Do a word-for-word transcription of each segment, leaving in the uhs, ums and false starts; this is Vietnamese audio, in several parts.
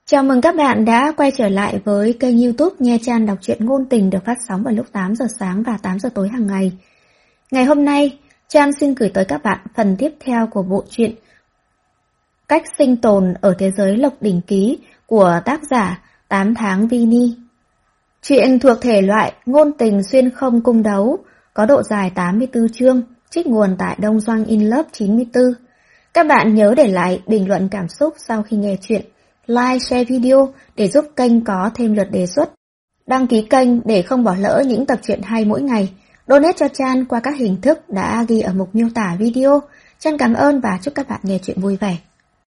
Chào mừng các bạn đã quay trở lại với kênh YouTube Nha Chan đọc truyện ngôn tình được phát sóng vào lúc tám giờ sáng và tám giờ tối hàng ngày. Ngày hôm nay, Chan xin gửi tới các bạn phần tiếp theo của bộ truyện Cách sinh tồn ở thế giới Lộc Đỉnh Ký của tác giả tám tháng Vini. Truyện thuộc thể loại ngôn tình xuyên không cung đấu, có độ dài tám mươi tư chương, trích nguồn tại Đông Doanh In Love chín mươi tư. Các bạn nhớ để lại bình luận cảm xúc sau khi nghe truyện, like, share video để giúp kênh có thêm lượt đề xuất, đăng ký kênh để không bỏ lỡ những tập truyện hay mỗi ngày, donate cho Chan qua các hình thức đã ghi ở mục miêu tả video. Chan cảm ơn và chúc các bạn nghe truyện vui vẻ.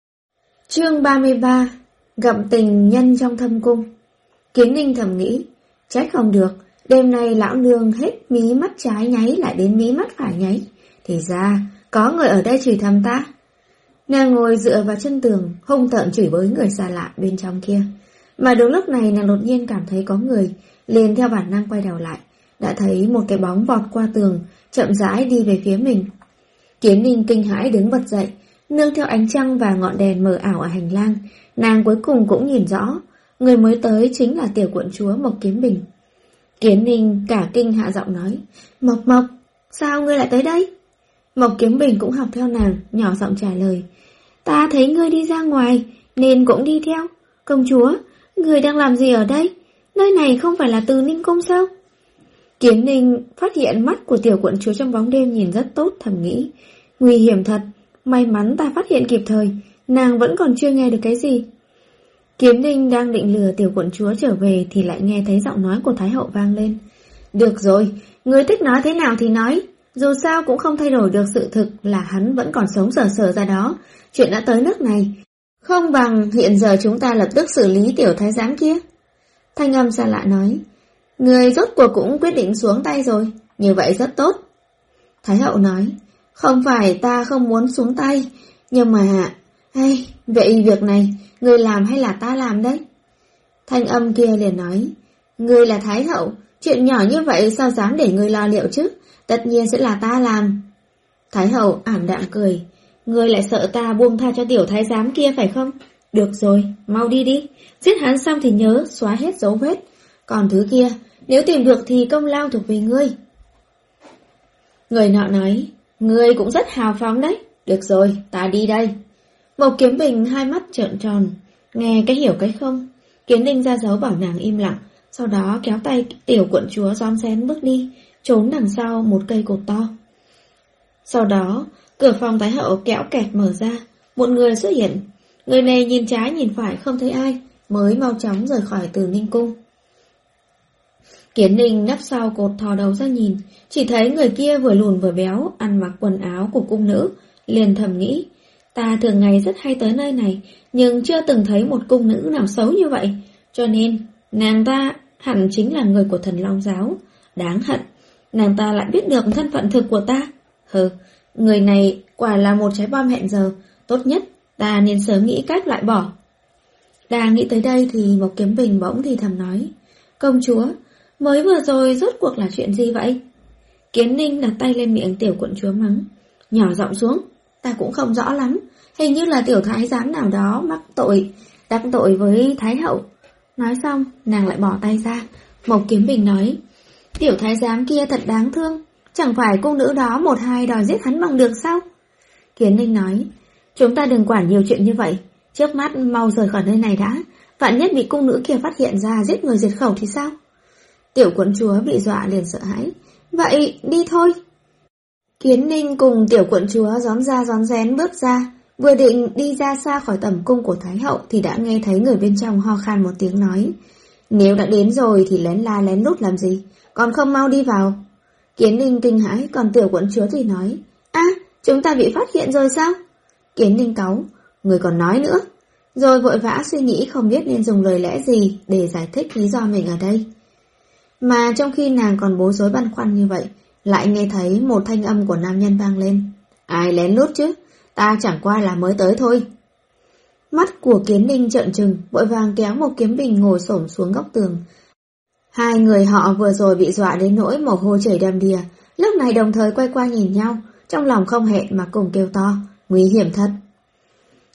Chương ba mươi ba. Gặm tình nhân trong thâm cung. Kiến Ninh thầm nghĩ, trách không được, đêm nay lão nương hết mí mắt trái nháy lại đến mí mắt phải nháy, thì ra có người ở đây chửi thầm ta. Nàng ngồi dựa vào chân tường, hung tợn chửi bới người xa lạ bên trong kia. Mà đúng lúc này nàng đột nhiên cảm thấy có người, liền theo bản năng quay đầu lại, đã thấy một cái bóng vọt qua tường, chậm rãi đi về phía mình. Kiến Ninh kinh hãi đứng bật dậy, nương theo ánh trăng và ngọn đèn mờ ảo ở hành lang, nàng cuối cùng cũng nhìn rõ, người mới tới chính là tiểu quận chúa Mộc Kiếm Bình. Kiến Ninh cả kinh hạ giọng nói, Mộc Mộc, sao ngươi lại tới đây? Mộc Kiếm Bình cũng học theo nàng, nhỏ giọng trả lời, ta thấy ngươi đi ra ngoài, nên cũng đi theo. Công chúa, ngươi đang làm gì ở đây? Nơi này không phải là Từ Ninh Cung sao? Kiến Ninh phát hiện mắt của tiểu quận chúa trong bóng đêm nhìn rất tốt, thầm nghĩ, nguy hiểm thật, may mắn ta phát hiện kịp thời, nàng vẫn còn chưa nghe được cái gì. Kiến Ninh đang định lừa tiểu quận chúa trở về thì lại nghe thấy giọng nói của Thái hậu vang lên. Được rồi, ngươi thích nói thế nào thì nói, dù sao cũng không thay đổi được sự thực là hắn vẫn còn sống sờ sờ ra đó. Chuyện đã tới nước này, không bằng hiện giờ chúng ta lập tức xử lý tiểu thái giám kia. Thanh âm xa lạ nói, người rốt cuộc cũng quyết định xuống tay rồi, như vậy rất tốt. Thái hậu nói, không phải ta không muốn xuống tay, nhưng mà... Hay, vậy việc này, người làm hay là ta làm đấy? Thanh âm kia liền nói, người là Thái hậu, chuyện nhỏ như vậy sao dám để người lo liệu chứ, tất nhiên sẽ là ta làm. Thái hậu ảm đạm cười, ngươi lại sợ ta buông tha cho tiểu thái giám kia phải không? Được rồi, mau đi đi, giết hắn xong thì nhớ xóa hết dấu vết. Còn thứ kia, nếu tìm được thì công lao thuộc về ngươi. Người nọ nói, ngươi cũng rất hào phóng đấy. Được rồi, ta đi đây. Mộc Kiếm Bình hai mắt trợn tròn, nghe cái hiểu cái không. Kiến Ninh ra dấu bảo nàng im lặng, sau đó kéo tay tiểu quận chúa rón rén bước đi, trốn đằng sau một cây cột to. Sau đó, cửa phòng Thái hậu kéo kẹt mở ra, một người xuất hiện. Người này nhìn trái nhìn phải không thấy ai, mới mau chóng rời khỏi Từ Ninh Cung. Kiến Ninh nấp sau cột thò đầu ra nhìn, chỉ thấy người kia vừa lùn vừa béo, ăn mặc quần áo của cung nữ, liền thầm nghĩ, ta thường ngày rất hay tới nơi này, nhưng chưa từng thấy một cung nữ nào xấu như vậy, cho nên nàng ta hẳn chính là người của Thần Long Giáo. Đáng hận, nàng ta lại biết được thân phận thực của ta. Hừ, người này quả là một trái bom hẹn giờ, tốt nhất ta nên sớm nghĩ cách loại bỏ. Đang nghĩ tới đây thì Mộc Kiếm Bình bỗng thì thầm nói, công chúa, mới vừa rồi rốt cuộc là chuyện gì vậy? Kiến Ninh đặt tay lên miệng tiểu quận chúa mắng, nhỏ giọng xuống, ta cũng không rõ lắm, hình như là tiểu thái giám nào đó mắc tội, đắc tội với Thái hậu. Nói xong, nàng lại bỏ tay ra. Mộc Kiếm Bình nói, tiểu thái giám kia thật đáng thương, chẳng phải cung nữ đó một hai đòi giết hắn bằng được sao? Kiến Ninh nói, chúng ta đừng quản nhiều chuyện như vậy, trước mắt mau rời khỏi nơi này đã, vạn nhất bị cung nữ kia phát hiện ra giết người diệt khẩu thì sao? Tiểu quận chúa bị dọa liền sợ hãi, vậy đi thôi. Kiến Ninh cùng tiểu quận chúa rón ra rón rén bước ra, vừa định đi ra xa khỏi tầm cung của Thái hậu thì đã nghe thấy người bên trong ho khan một tiếng nói, nếu đã đến rồi thì lén la lén lút làm gì, còn không mau đi vào. Kiến Ninh kinh hãi, còn tiểu quận chúa thì nói, á, à, chúng ta bị phát hiện rồi sao? Kiến Ninh cáu, người còn nói nữa, rồi vội vã suy nghĩ không biết nên dùng lời lẽ gì để giải thích lý do mình ở đây. Mà trong khi nàng còn bối rối băn khoăn như vậy, lại nghe thấy một thanh âm của nam nhân vang lên, ai lén lút chứ, ta chẳng qua là mới tới thôi. Mắt của Kiến Ninh trợn trừng, vội vàng kéo Mộc Kiếm Bình ngồi xổm xuống góc tường. Hai người họ vừa rồi bị dọa đến nỗi mồ hôi chảy đầm đìa, lúc này đồng thời quay qua nhìn nhau, trong lòng không hẹn mà cùng kêu to, nguy hiểm thật.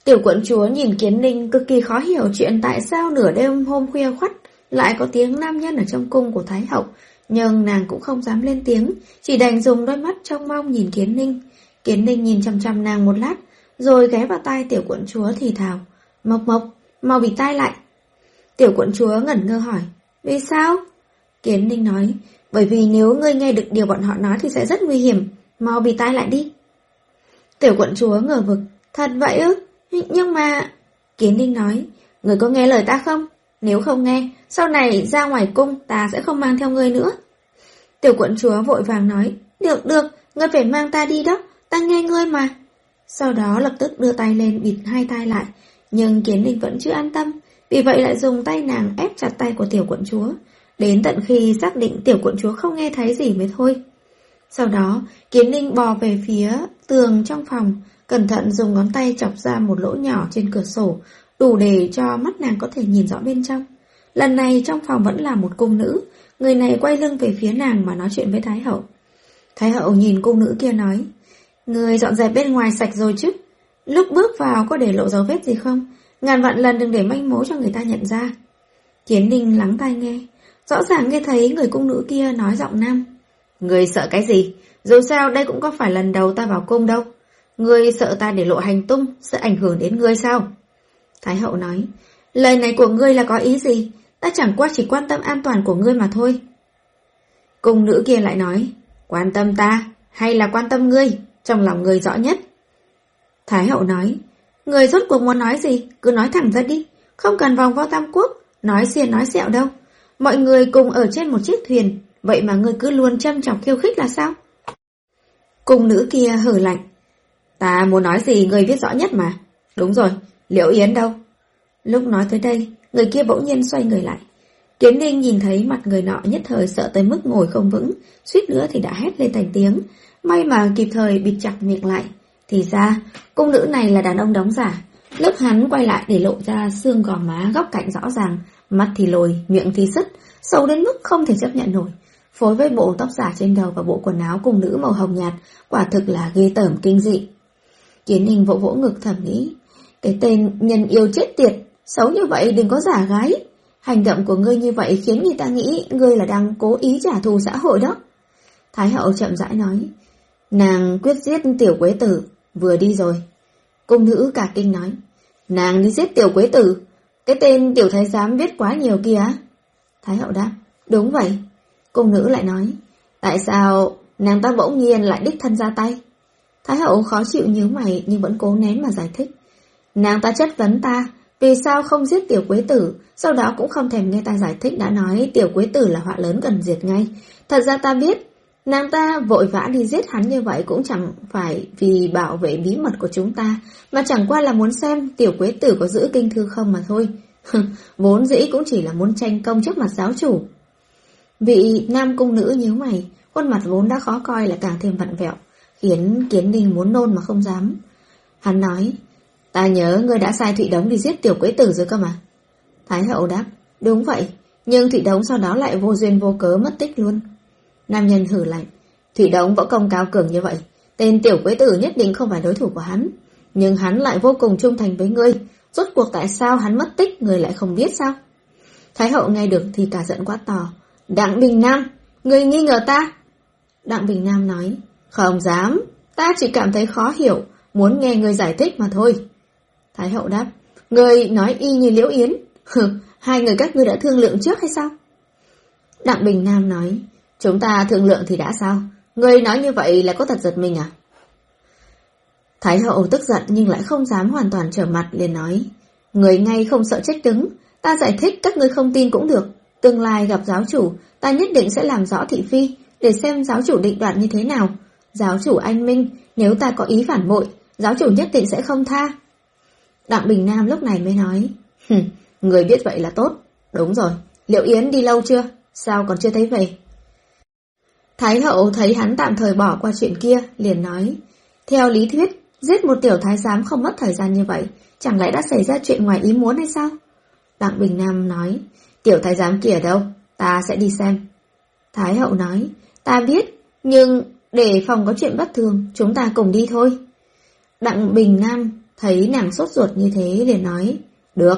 Tiểu quận chúa nhìn Kiến Ninh cực kỳ khó hiểu chuyện tại sao nửa đêm hôm khuya khoắt lại có tiếng nam nhân ở trong cung của Thái hậu, nhưng nàng cũng không dám lên tiếng, chỉ đành dùng đôi mắt trông mong nhìn Kiến Ninh. Kiến Ninh nhìn chằm chằm nàng một lát, rồi ghé vào tai tiểu quận chúa thì thào, Mộc Mộc, mau bịt tai lại. Tiểu quận chúa ngẩn ngơ hỏi, vì sao? Kiến Ninh nói, bởi vì nếu ngươi nghe được điều bọn họ nói thì sẽ rất nguy hiểm, mau bịt tai lại đi. Tiểu quận chúa ngờ vực, thật vậy ư? Nhưng mà... Kiến Ninh nói, ngươi có nghe lời ta không? Nếu không nghe, sau này ra ngoài cung ta sẽ không mang theo ngươi nữa. Tiểu quận chúa vội vàng nói, được được, ngươi phải mang ta đi đó, ta nghe ngươi mà. Sau đó lập tức đưa tay lên bịt hai tai lại, nhưng Kiến Ninh vẫn chưa an tâm, vì vậy lại dùng tay nàng ép chặt tay của tiểu quận chúa, đến tận khi xác định tiểu quận chúa không nghe thấy gì mới thôi. Sau đó, Kiến Ninh bò về phía tường trong phòng, cẩn thận dùng ngón tay chọc ra một lỗ nhỏ trên cửa sổ, đủ để cho mắt nàng có thể nhìn rõ bên trong. Lần này trong phòng vẫn là một cung nữ, người này quay lưng về phía nàng mà nói chuyện với Thái hậu. Thái hậu nhìn cung nữ kia nói, người dọn dẹp bên ngoài sạch rồi chứ? Lúc bước vào có để lộ dấu vết gì không? Ngàn vạn lần đừng để manh mối cho người ta nhận ra. Kiến Ninh lắng tai nghe, rõ ràng nghe thấy người cung nữ kia nói giọng nam. Người sợ cái gì? Dù sao đây cũng có phải lần đầu ta vào cung đâu. Ngươi sợ ta để lộ hành tung, sẽ ảnh hưởng đến ngươi sao? Thái hậu nói, lời này của ngươi là có ý gì? Ta chẳng qua chỉ quan tâm an toàn của ngươi mà thôi. Cung nữ kia lại nói, quan tâm ta hay là quan tâm ngươi? Trong lòng ngươi rõ nhất. Thái hậu nói, ngươi rốt cuộc muốn nói gì? Cứ nói thẳng ra đi, không cần vòng vo tam quốc, nói xiên nói xẹo đâu. Mọi người cùng ở trên một chiếc thuyền, vậy mà ngươi cứ luôn châm chọc khiêu khích là sao? Cung nữ kia hử lạnh, ta muốn nói gì ngươi biết rõ nhất mà. Đúng rồi, Liễu Yến đâu? Lúc nói tới đây, người kia bỗng nhiên xoay người lại. Kiến Ninh nhìn thấy mặt người nọ nhất thời sợ tới mức ngồi không vững, suýt nữa thì đã hét lên thành tiếng. May mà kịp thời bịt chặt miệng lại. Thì ra, cung nữ này là đàn ông đóng giả. Lúc hắn quay lại để lộ ra xương gò má góc cạnh rõ ràng, mắt thì lồi, miệng thì sứt, xấu đến mức không thể chấp nhận nổi. Phối với bộ tóc giả trên đầu và bộ quần áo cung nữ màu hồng nhạt, quả thực là ghê tởm kinh dị. Kiến Ninh vỗ vỗ ngực thầm nghĩ, cái tên nhân yêu chết tiệt, xấu như vậy đừng có giả gái. Hành động của ngươi như vậy khiến người ta nghĩ ngươi là đang cố ý trả thù xã hội đó. Thái hậu chậm rãi nói, nàng quyết giết tiểu quế tử, vừa đi rồi. Cung nữ cả kinh nói, nàng đi giết tiểu quế tử, cái tên tiểu thái giám biết quá nhiều kia. Thái hậu đáp, đúng vậy. Cung nữ lại nói, tại sao nàng ta bỗng nhiên lại đích thân ra tay? Thái hậu khó chịu nhíu mày nhưng vẫn cố nén mà giải thích. Nàng ta chất vấn ta, vì sao không giết tiểu quế tử, sau đó cũng không thèm nghe ta giải thích đã nói tiểu quế tử là họa lớn cần diệt ngay. Thật ra ta biết, nàng ta vội vã đi giết hắn như vậy cũng chẳng phải vì bảo vệ bí mật của chúng ta, mà chẳng qua là muốn xem tiểu quế tử có giữ kinh thư không mà thôi. Vốn dĩ cũng chỉ là muốn tranh công trước mặt giáo chủ. Vị nam cung nữ nhíu mày, khuôn mặt vốn đã khó coi là càng thêm vặn vẹo, khiến Kiến Ninh muốn nôn mà không dám. Hắn nói, ta nhớ ngươi đã sai Thụy Đống đi giết tiểu quế tử rồi cơ mà. Thái hậu đáp, đúng vậy, nhưng Thụy Đống sau đó lại vô duyên vô cớ mất tích luôn. Nam nhân hử lạnh, Thụy Đống võ công cao cường như vậy, tên tiểu quế tử nhất định không phải đối thủ của hắn. Nhưng hắn lại vô cùng trung thành với ngươi, rốt cuộc tại sao hắn mất tích ngươi lại không biết sao? Thái hậu nghe được thì cả giận quát to, Đặng Bình Nam, ngươi nghi ngờ ta? Đặng Bình Nam nói, không dám, ta chỉ cảm thấy khó hiểu, muốn nghe ngươi giải thích mà thôi. Thái hậu đáp, ngươi nói y như Liễu Yến, hai người các ngươi đã thương lượng trước hay sao? Đặng Bình Nam nói, chúng ta thương lượng thì đã sao? Ngươi nói như vậy là có thật giật mình à? Thái hậu tức giận nhưng lại không dám hoàn toàn trở mặt, liền nói, người ngay không sợ trách đứng, ta giải thích các ngươi không tin cũng được. Tương lai gặp giáo chủ, ta nhất định sẽ làm rõ thị phi, để xem giáo chủ định đoạt như thế nào. Giáo chủ anh minh, nếu ta có ý phản bội, giáo chủ nhất định sẽ không tha. Đặng Bình Nam lúc này mới nói, người biết vậy là tốt. Đúng rồi, Liễu Yến đi lâu chưa? Sao còn chưa thấy về? Thái hậu thấy hắn tạm thời bỏ qua chuyện kia, liền nói, theo lý thuyết, giết một tiểu thái giám không mất thời gian như vậy, chẳng lẽ đã xảy ra chuyện ngoài ý muốn hay sao? Đặng Bình Nam nói, tiểu thái giám kia ở đâu? Ta sẽ đi xem. Thái hậu nói, ta biết, nhưng để phòng có chuyện bất thường, chúng ta cùng đi thôi. Đặng Bình Nam thấy nàng sốt ruột như thế liền nói, được.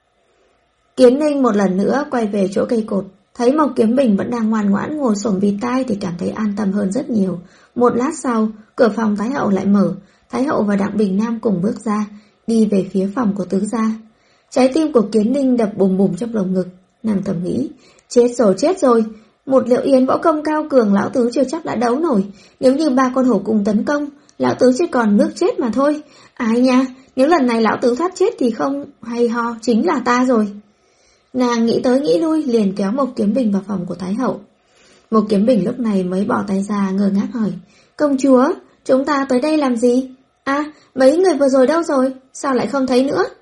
Kiến Ninh một lần nữa quay về chỗ cây cột, thấy Mộc Kiếm Bình vẫn đang ngoan ngoãn ngồi xổm bịt tai thì cảm thấy an tâm hơn rất nhiều. Một lát sau, cửa phòng Thái hậu lại mở, Thái hậu và Đặng Bình Nam cùng bước ra, đi về phía phòng của tứ gia. Trái tim của Kiến Ninh đập bùm bùm trong lồng ngực, nàng thầm nghĩ, chết rồi chết rồi, một Liệu Yến võ công cao cường lão tứ chưa chắc đã đấu nổi, nếu như ba con hổ cùng tấn công, lão tứ chỉ còn nước chết mà thôi. Ai nha, nếu lần này lão tứ thoát chết thì không hay ho chính là ta rồi. Nàng nghĩ tới nghĩ lui liền kéo Mộc Kiếm Bình vào phòng của Thái hậu. Mộc Kiếm Bình lúc này mới bỏ tay ra ngơ ngác hỏi, công chúa, chúng ta tới đây làm gì? À, mấy người vừa rồi đâu rồi, sao lại không thấy nữa?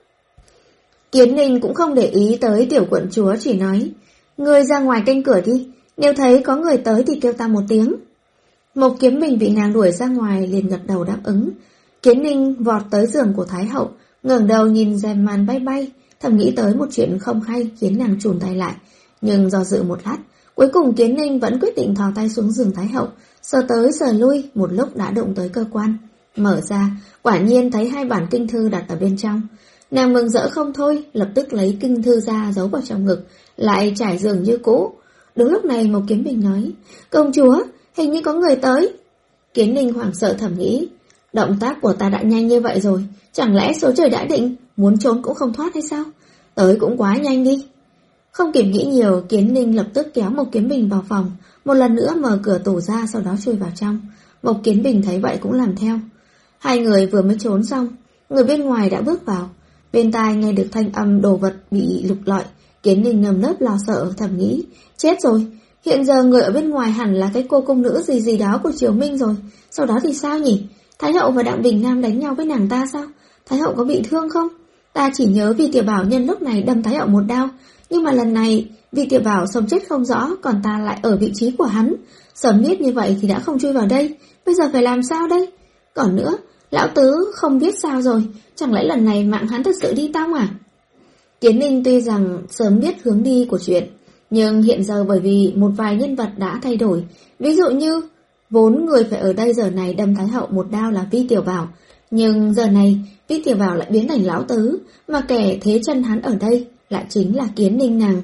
Kiến Ninh cũng không để ý tới tiểu quận chúa, chỉ nói, ngươi ra ngoài canh cửa đi, nếu thấy có người tới thì kêu ta một tiếng. Mộc Kiếm Bình bị nàng đuổi ra ngoài liền gật đầu đáp ứng. Kiến Ninh vọt tới giường của Thái hậu, ngẩng đầu nhìn rèm màn bay bay, thầm nghĩ tới một chuyện không hay khiến nàng chùn tay lại. Nhưng do dự một lát, cuối cùng Kiến Ninh vẫn quyết định thò tay xuống giường Thái hậu, sờ tới sờ lui, một lúc đã đụng tới cơ quan. Mở ra, quả nhiên thấy hai bản kinh thư đặt ở bên trong. Nàng mừng rỡ không thôi, lập tức lấy kinh thư ra giấu vào trong ngực, lại trải giường như cũ. Đúng lúc này Mộc Kiếm Bình nói, công chúa, hình như có người tới. Kiến Ninh hoảng sợ thầm nghĩ, động tác của ta đã nhanh như vậy rồi, chẳng lẽ số trời đã định, muốn trốn cũng không thoát hay sao? Tới cũng quá nhanh đi. Không kịp nghĩ nhiều, Kiến Ninh lập tức kéo Mộc Kiếm Bình vào phòng, một lần nữa mở cửa tủ ra, sau đó chui vào trong. Mộc Kiếm Bình thấy vậy cũng làm theo. Hai người vừa mới trốn xong, người bên ngoài đã bước vào. Bên tai nghe được thanh âm đồ vật bị lục lọi, Kiến Ninh nơm nớp lo sợ thầm nghĩ, chết rồi, hiện giờ người ở bên ngoài hẳn là cái cô công nữ gì gì đó của Triều Minh rồi. Sau đó thì sao nhỉ? Thái hậu và Đặng Bình Nam đánh nhau với nàng ta sao? Thái hậu có bị thương không? Ta chỉ nhớ vì Tiểu Bảo nhân lúc này đâm Thái hậu một đao, nhưng mà lần này vì Tiểu Bảo sống chết không rõ, còn ta lại ở vị trí của hắn. Sớm biết như vậy thì đã không chui vào đây, bây giờ phải làm sao đây? Còn nữa, lão tứ không biết sao rồi, chẳng lẽ lần này mạng hắn thật sự đi tong à? Kiến Ninh tuy rằng sớm biết hướng đi của chuyện, nhưng hiện giờ bởi vì một vài nhân vật đã thay đổi, ví dụ như vốn người phải ở đây giờ này đâm Thái hậu một đao là Vi Tiểu Bảo, nhưng giờ này Vi Tiểu Bảo lại biến thành lão tứ, mà kẻ thế chân hắn ở đây lại chính là Kiến Ninh nàng.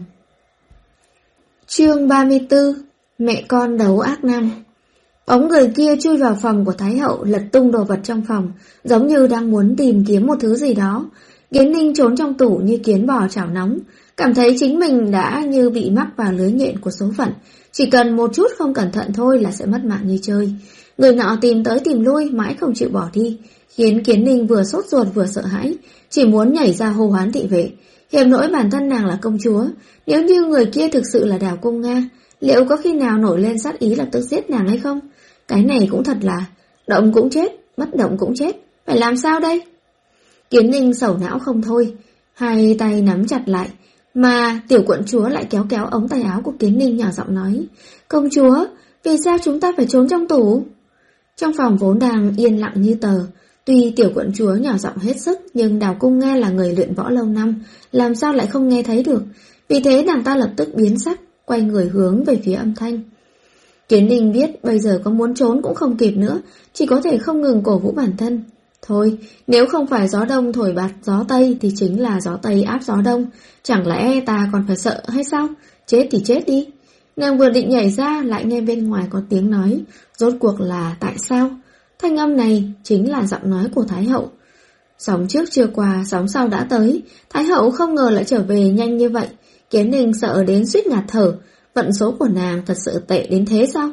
Chương ba mươi tư. Mẹ con đấu ác năm. Bóng người kia chui vào phòng của Thái hậu, lật tung đồ vật trong phòng, giống như đang muốn tìm kiếm một thứ gì đó. Kiến Ninh trốn trong tủ như kiến bò chảo nóng, cảm thấy chính mình đã như bị mắc vào lưới nhện của số phận, chỉ cần một chút không cẩn thận thôi là sẽ mất mạng như chơi. Người nọ tìm tới tìm lui mãi không chịu bỏ đi, khiến Kiến Ninh vừa sốt ruột vừa sợ hãi, chỉ muốn nhảy ra hô hoán thị vệ. Hiểm nỗi bản thân nàng là công chúa, nếu như người kia thực sự là Đào Cung Nga, liệu có khi nào nổi lên sát ý lập tức giết nàng hay không? Cái này cũng thật là động cũng chết, bất động cũng chết, phải làm sao đây? Kiến Ninh sầu não không thôi, hai tay nắm chặt lại, mà tiểu quận chúa lại kéo kéo ống tay áo của Kiến Ninh nhỏ giọng nói, công chúa, vì sao chúng ta phải trốn trong tủ? Trong phòng vốn đang yên lặng như tờ, tuy tiểu quận chúa nhỏ giọng hết sức, nhưng Đào Cung Nga là người luyện võ lâu năm, làm sao lại không nghe thấy được? Vì thế nàng ta lập tức biến sắc, quay người hướng về phía âm thanh. Kiến Ninh biết bây giờ có muốn trốn cũng không kịp nữa, chỉ có thể không ngừng cổ vũ bản thân. Thôi, nếu không phải gió đông thổi bạt gió tây thì chính là gió tây áp gió đông, chẳng lẽ ta còn phải sợ hay sao? Chết thì chết đi. Nàng vừa định nhảy ra lại nghe bên ngoài có tiếng nói, rốt cuộc là tại sao? Thanh âm này chính là giọng nói của Thái hậu. Sóng trước chưa qua, sóng sau đã tới, Thái hậu không ngờ lại trở về nhanh như vậy. Kiến Ninh sợ đến suýt ngạt thở, vận số của nàng thật sự tệ đến thế sao?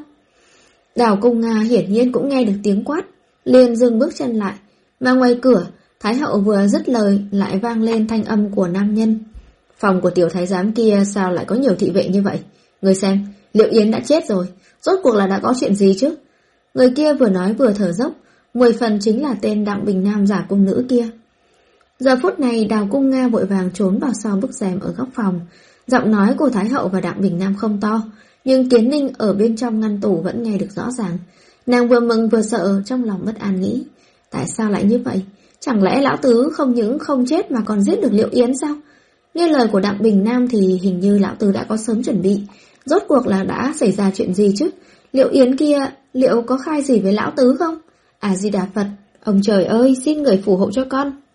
Đào Cung Nga hiển nhiên cũng nghe được tiếng quát, liền dừng bước chân lại, mà ngoài cửa, Thái hậu vừa dứt lời lại vang lên thanh âm của nam nhân. Phòng của tiểu thái giám kia sao lại có nhiều thị vệ như vậy? Người xem, Liệu Yến đã chết rồi, rốt cuộc là đã có chuyện gì chứ? Người kia vừa nói vừa thở dốc, mười phần chính là tên Đặng Bình Nam giả cung nữ kia. Giờ phút này Đào Cung Nga vội vàng trốn vào sau bức rèm ở góc phòng. Giọng nói của Thái hậu và Đặng Bình Nam không to, nhưng Kiến Ninh ở bên trong ngăn tủ vẫn nghe được rõ ràng. Nàng vừa mừng vừa sợ, trong lòng bất an nghĩ, tại sao lại như vậy? Chẳng lẽ lão tứ không những không chết mà còn giết được Liệu Yến sao? Nghe lời của Đặng Bình Nam thì hình như lão tứ đã có sớm chuẩn bị. Rốt cuộc là đã xảy ra chuyện gì chứ? Liệu Yến kia liệu có khai gì với lão tứ không? À Di Đà Phật, ông trời ơi, xin người phù hộ cho con.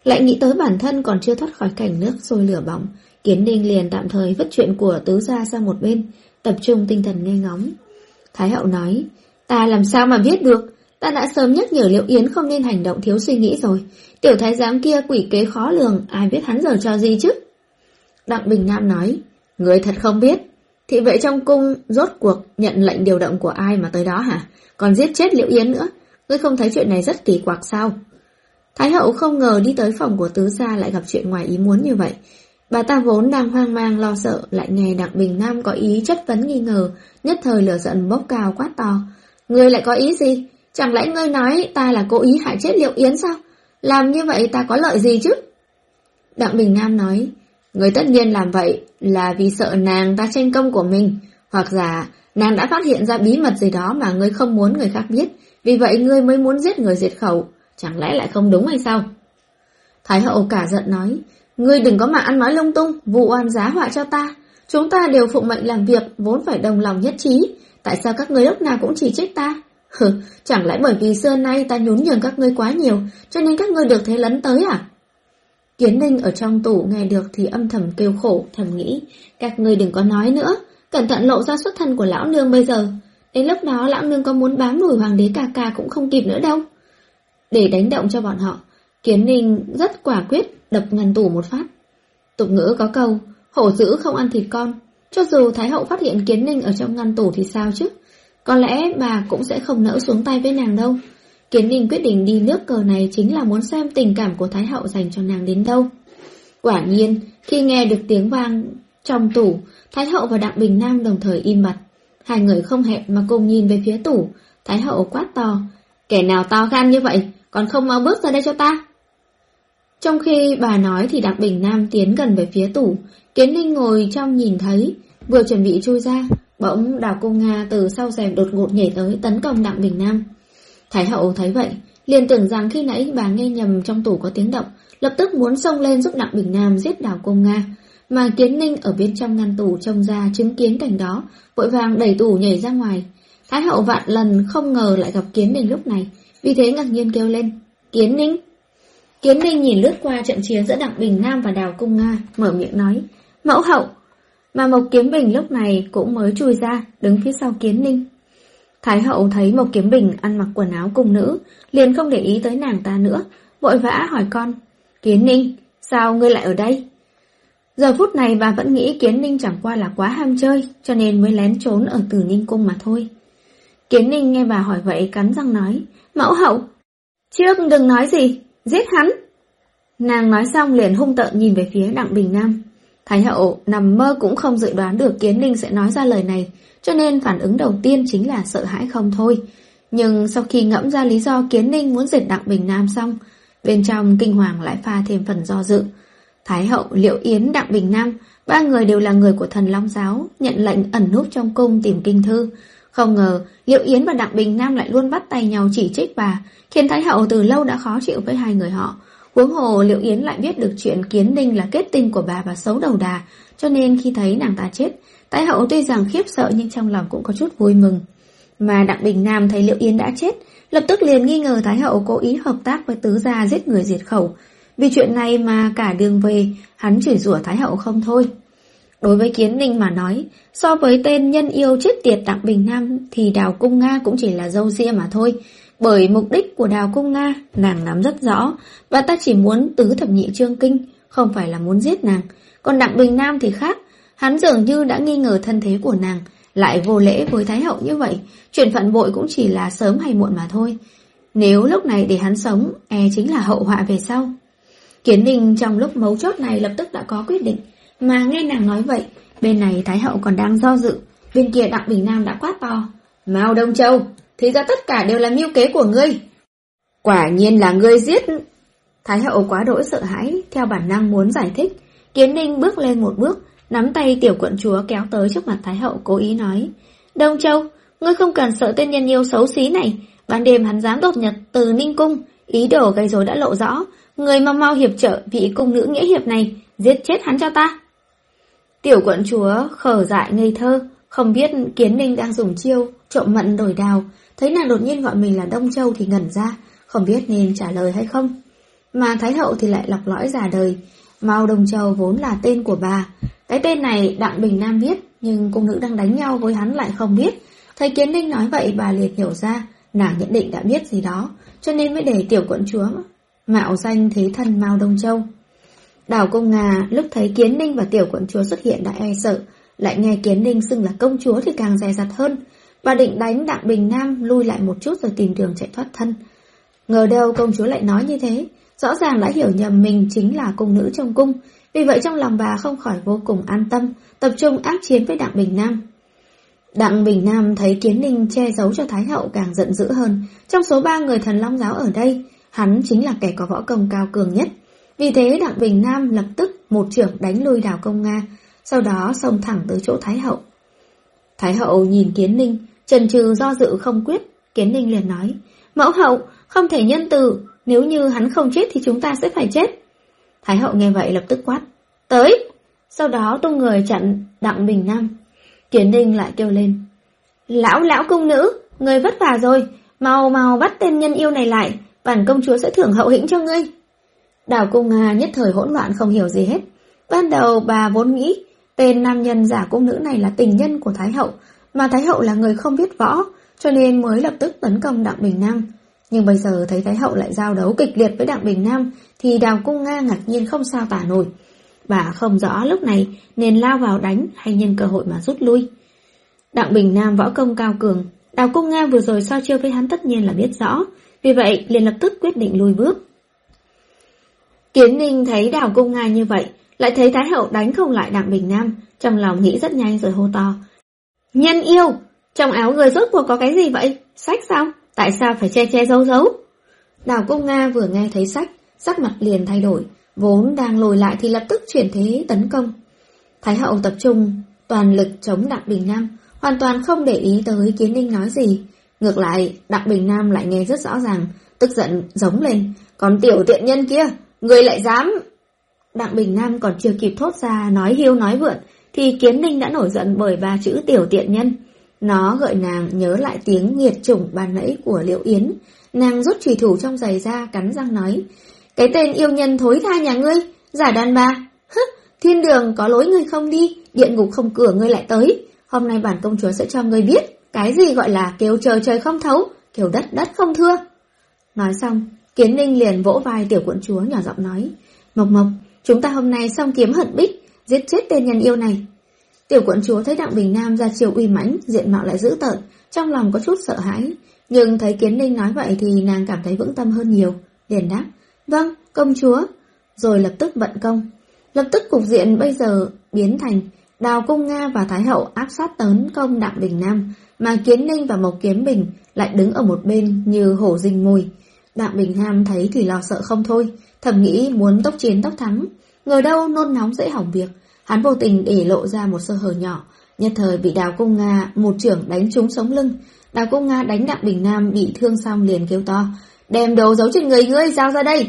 Lại nghĩ tới bản thân còn chưa thoát khỏi cảnh nước sôi lửa bỏng, Kiến Ninh liền tạm thời vứt chuyện của tứ gia sang một bên, tập trung tinh thần nghe ngóng. Thái hậu nói, ta làm sao mà biết được, ta đã sớm nhắc nhở Liệu Yến không nên hành động thiếu suy nghĩ rồi. Tiểu thái giám kia quỷ kế khó lường, ai biết hắn giở trò gì chứ. Đặng Bình Nam nói, người thật không biết, thị vệ trong cung rốt cuộc nhận lệnh điều động của ai mà tới đó hả? Còn giết chết Liệu Yến nữa, ngươi không thấy chuyện này rất kỳ quặc sao? Thái hậu không ngờ đi tới phòng của tứ gia lại gặp chuyện ngoài ý muốn như vậy. Bà ta vốn đang hoang mang lo sợ, lại nghe Đặng Bình Nam có ý chất vấn nghi ngờ, nhất thời lửa giận bốc cao quát to. Ngươi lại có ý gì? Chẳng lẽ ngươi nói ta là cố ý hại chết Liệu Yến sao? Làm như vậy ta có lợi gì chứ? Đặng Bình Nam nói, ngươi tất nhiên làm vậy là vì sợ nàng ta tranh công của mình, hoặc giả nàng đã phát hiện ra bí mật gì đó mà ngươi không muốn người khác biết, vì vậy ngươi mới muốn giết người diệt khẩu, chẳng lẽ lại không đúng hay sao? Thái hậu cả giận nói, ngươi đừng có mà ăn nói lung tung, vụ oan giá họa cho ta. Chúng ta đều phụng mệnh làm việc, vốn phải đồng lòng nhất trí, tại sao các ngươi lúc nào cũng chỉ trích ta? Hừ, chẳng lẽ bởi vì xưa nay ta nhún nhường các ngươi quá nhiều, cho nên các ngươi được thế lấn tới à? Kiến Ninh ở trong tủ nghe được thì âm thầm kêu khổ, thầm nghĩ, các ngươi đừng có nói nữa, cẩn thận lộ ra xuất thân của lão nương bây giờ. Đến lúc đó lão nương có muốn bám đuổi hoàng đế ca ca cũng không kịp nữa đâu. Để đánh động cho bọn họ, Kiến Ninh rất quả quyết đập ngăn tủ một phát. Tục ngữ có câu, hổ dữ không ăn thịt con. Cho dù Thái hậu phát hiện Kiến Ninh ở trong ngăn tủ thì sao chứ? Có lẽ bà cũng sẽ không nỡ xuống tay với nàng đâu. Kiến Ninh quyết định đi nước cờ này chính là muốn xem tình cảm của Thái hậu dành cho nàng đến đâu. Quả nhiên, khi nghe được tiếng vang trong tủ, Thái hậu và Đặng Bình Nam đồng thời im bặt. Hai người không hẹn mà cùng nhìn về phía tủ. Thái hậu quát to, kẻ nào to gan như vậy, còn không mau bước ra đây cho ta. Trong khi bà nói thì Đặng Bình Nam tiến gần về phía tủ. Kiến Ninh ngồi trong nhìn thấy, vừa chuẩn bị chui ra, bỗng Đào Cung Nga từ sau rèm đột ngột nhảy tới tấn công Đặng Bình Nam. Thái hậu thấy vậy, liền tưởng rằng khi nãy bà nghe nhầm trong tủ có tiếng động, lập tức muốn xông lên giúp Đặng Bình Nam giết Đào Cung Nga. Mà Kiến Ninh ở bên trong ngăn tủ trông ra chứng kiến cảnh đó, vội vàng đẩy tủ nhảy ra ngoài. Thái hậu vạn lần không ngờ lại gặp Kiến Ninh lúc này, vì thế ngạc nhiên kêu lên, Kiến Ninh. Kiến Ninh nhìn lướt qua trận chiến giữa Đặng Bình Nam và Đào Cung Nga, mở miệng nói, mẫu hậu. Mà Mộc Kiếm Bình lúc này cũng mới chui ra, đứng phía sau Kiến Ninh. Thái hậu thấy Mộc Kiếm Bình ăn mặc quần áo cung nữ, liền không để ý tới nàng ta nữa, vội vã hỏi con, Kiến Ninh, sao ngươi lại ở đây? Giờ phút này bà vẫn nghĩ Kiến Ninh chẳng qua là quá ham chơi, cho nên mới lén trốn ở Từ Ninh Cung mà thôi. Kiến Ninh nghe bà hỏi vậy cắn răng nói, mẫu hậu, trước đừng nói gì, giết hắn. Nàng nói xong liền hung tợn nhìn về phía Đặng Bình Nam. Thái hậu nằm mơ cũng không dự đoán được Kiến Ninh sẽ nói ra lời này, cho nên phản ứng đầu tiên chính là sợ hãi không thôi. Nhưng sau khi ngẫm ra lý do Kiến Ninh muốn diệt Đặng Bình Nam xong, bên trong kinh hoàng lại pha thêm phần do dự. Thái hậu, Liệu Yến, Đặng Bình Nam, ba người đều là người của Thần Long Giáo, nhận lệnh ẩn núp trong cung tìm kinh thư. Không ngờ Liệu Yến và Đặng Bình Nam lại luôn bắt tay nhau chỉ trích bà, khiến Thái hậu từ lâu đã khó chịu với hai người họ. Huống hồ Liệu Yến lại biết được chuyện Kiến Ninh là kết tinh của bà và xấu đầu đà, cho nên khi thấy nàng ta chết, Thái hậu tuy rằng khiếp sợ nhưng trong lòng cũng có chút vui mừng. Mà Đặng Bình Nam thấy Liệu Yến đã chết, lập tức liền nghi ngờ Thái hậu cố ý hợp tác với tứ gia giết người diệt khẩu. Vì chuyện này mà cả đường về, hắn chửi rủa Thái hậu không thôi. Đối với Kiến Ninh mà nói, so với tên nhân yêu chết tiệt Đặng Bình Nam thì Đào Cung Nga cũng chỉ là râu ria mà thôi. Bởi mục đích của Đào Cung Nga, nàng nắm rất rõ, và ta chỉ muốn tứ thập nhị chương kinh, không phải là muốn giết nàng. Còn Đặng Bình Nam thì khác, hắn dường như đã nghi ngờ thân thế của nàng, lại vô lễ với Thái hậu như vậy, chuyện phận bội cũng chỉ là sớm hay muộn mà thôi. Nếu lúc này để hắn sống, e chính là hậu họa về sau. Kiến Ninh trong lúc mấu chốt này lập tức đã có quyết định, mà nghe nàng nói vậy, bên này Thái hậu còn đang do dự, bên kia Đặng Bình Nam đã quát to, Mao Đông Châu, thì ra tất cả đều là mưu kế của ngươi. Quả nhiên là ngươi giết. Thái hậu quá đỗi sợ hãi, theo bản năng muốn giải thích. Kiến Ninh bước lên một bước, nắm tay tiểu quận chúa kéo tới trước mặt Thái hậu, cố ý nói, Đông Châu, ngươi không cần sợ tên nhân yêu xấu xí này, ban đêm hắn dám đột nhập Từ Ninh Cung, ý đồ gây rối đã lộ rõ, người mau mau hiệp trợ vị cung nữ nghĩa hiệp này, giết chết hắn cho ta. Tiểu quận chúa khờ dại ngây thơ, không biết Kiến Ninh đang dùng chiêu trộm mận đổi đào, thấy nàng đột nhiên gọi mình là Đông Châu thì ngẩn ra, không biết nên trả lời hay không. mà Thái hậu thì lại lọc lõi già đời. Mao Đông Châu vốn là tên của bà. Cái tên này Đặng Bình Nam biết, nhưng cung nữ đang đánh nhau với hắn lại không biết. Thấy Kiến Ninh nói vậy, bà liền hiểu ra nàng nhận định đã biết gì đó, cho nên mới để tiểu quận chúa mạo danh thế thân Mao Đông Châu. Đào Công Nga lúc thấy Kiến Ninh và tiểu quận chúa xuất hiện đã e sợ, lại nghe Kiến Ninh xưng là công chúa thì càng dè dặt hơn. Bà định đánh Đặng Bình Nam lui lại một chút rồi tìm đường chạy thoát thân. Ngờ đâu công chúa lại nói như thế, rõ ràng đã hiểu nhầm mình chính là cung nữ trong cung. Vì vậy trong lòng bà không khỏi vô cùng an tâm, tập trung ác chiến với Đặng Bình Nam. Đặng Bình Nam thấy Kiến Ninh che giấu cho Thái hậu càng giận dữ hơn. Trong số ba người thần Long giáo ở đây, hắn chính là kẻ có võ công cao cường nhất. Vì thế Đặng Bình Nam lập tức một chưởng đánh lui Đào Công Nga, sau đó xông thẳng tới chỗ Thái hậu. Thái hậu nhìn Kiến Ninh, chần chừ do dự không quyết. Kiến Ninh liền nói: Mẫu hậu, không thể nhân từ, nếu như hắn không chết thì chúng ta sẽ phải chết. Thái hậu nghe vậy lập tức quát: Tới! Sau đó tung người chặn Đặng Bình Nam. Kiến Ninh lại kêu lên: Lão lão cung nữ, người vất vả rồi, mau mau bắt tên nhân yêu này lại, bản công chúa sẽ thưởng hậu hĩnh cho ngươi. Đào Công Nga nhất thời hỗn loạn không hiểu gì hết. Ban đầu bà vốn nghĩ tên nam nhân giả cung nữ này là tình nhân của Thái hậu, mà Thái hậu là người không biết võ, cho nên mới lập tức tấn công Đặng Bình Nam. Nhưng bây giờ thấy Thái hậu lại giao đấu kịch liệt với Đặng Bình Nam thì Đào Công Nga ngạc nhiên không sao tả nổi. Bà không rõ lúc này nên lao vào đánh hay nhân cơ hội mà rút lui. Đặng Bình Nam võ công cao cường, Đào Công Nga vừa rồi so chiêu với hắn tất nhiên là biết rõ, vì vậy liền lập tức quyết định lùi bước. Kiến Ninh thấy Đào Công Nga như vậy, lại thấy Thái hậu đánh không lại Đặng Bình Nam, trong lòng nghĩ rất nhanh rồi hô to: Nhân yêu, trong áo người rốt cuộc có cái gì vậy? Sách sao? Tại sao phải che che giấu giấu? Đào Công Nga vừa nghe thấy sách, sắc mặt liền thay đổi, vốn đang lùi lại thì lập tức chuyển thế tấn công. Thái hậu tập trung toàn lực chống Đặng Bình Nam, hoàn toàn không để ý tới Kiến Ninh nói gì. Ngược lại, Đặng Bình Nam lại nghe rất rõ ràng, tức giận giống lên: Còn tiểu tiện nhân kia, người lại dám... Đặng Bình Nam còn chưa kịp thốt ra nói hiêu nói vượn thì Kiến Ninh đã nổi giận bởi ba chữ tiểu tiện nhân. Nó gợi nàng nhớ lại tiếng nghiệt chủng ban nãy của Liễu Yến. Nàng rút chùy thủ trong giày ra, cắn răng nói: Cái tên yêu nhân thối tha nhà ngươi, giả đàn bà, hứ, thiên đường có lối ngươi không đi, địa ngục không cửa ngươi lại tới. Hôm nay bản công chúa sẽ cho ngươi biết cái gì gọi là kêu trời trời không thấu, kêu đất đất không thưa. Nói xong, Kiến Ninh liền vỗ vai tiểu quận chúa nhỏ giọng nói: Mộc Mộc, chúng ta hôm nay xong kiếm hận bích, giết chết tên nhân yêu này. Tiểu quận chúa thấy Đặng Bình Nam ra chiều uy mãnh, diện mạo lại dữ tợn, trong lòng có chút sợ hãi, nhưng thấy Kiến Ninh nói vậy thì nàng cảm thấy vững tâm hơn nhiều, liền đáp: Vâng, công chúa. Rồi lập tức vận công. Lập tức cục diện bây giờ biến thành Đào Công Nga và Thái hậu áp sát tấn công Đặng Bình Nam, mà Kiến Ninh và Mộc Kiếm Bình lại đứng ở một bên như hổ rình mồi. Đặng Bình Nam thấy thì lo sợ không thôi, thầm nghĩ muốn tốc chiến tốc thắng, ngờ đâu nôn nóng dễ hỏng việc. Hắn vô tình để lộ ra một sơ hở nhỏ, nhất thời bị Đào Công Nga một chưởng đánh trúng sống lưng. Đào Công Nga đánh Đặng Bình Nam bị thương xong liền kêu to: Đem đồ giấu trên người ngươi giao ra đây.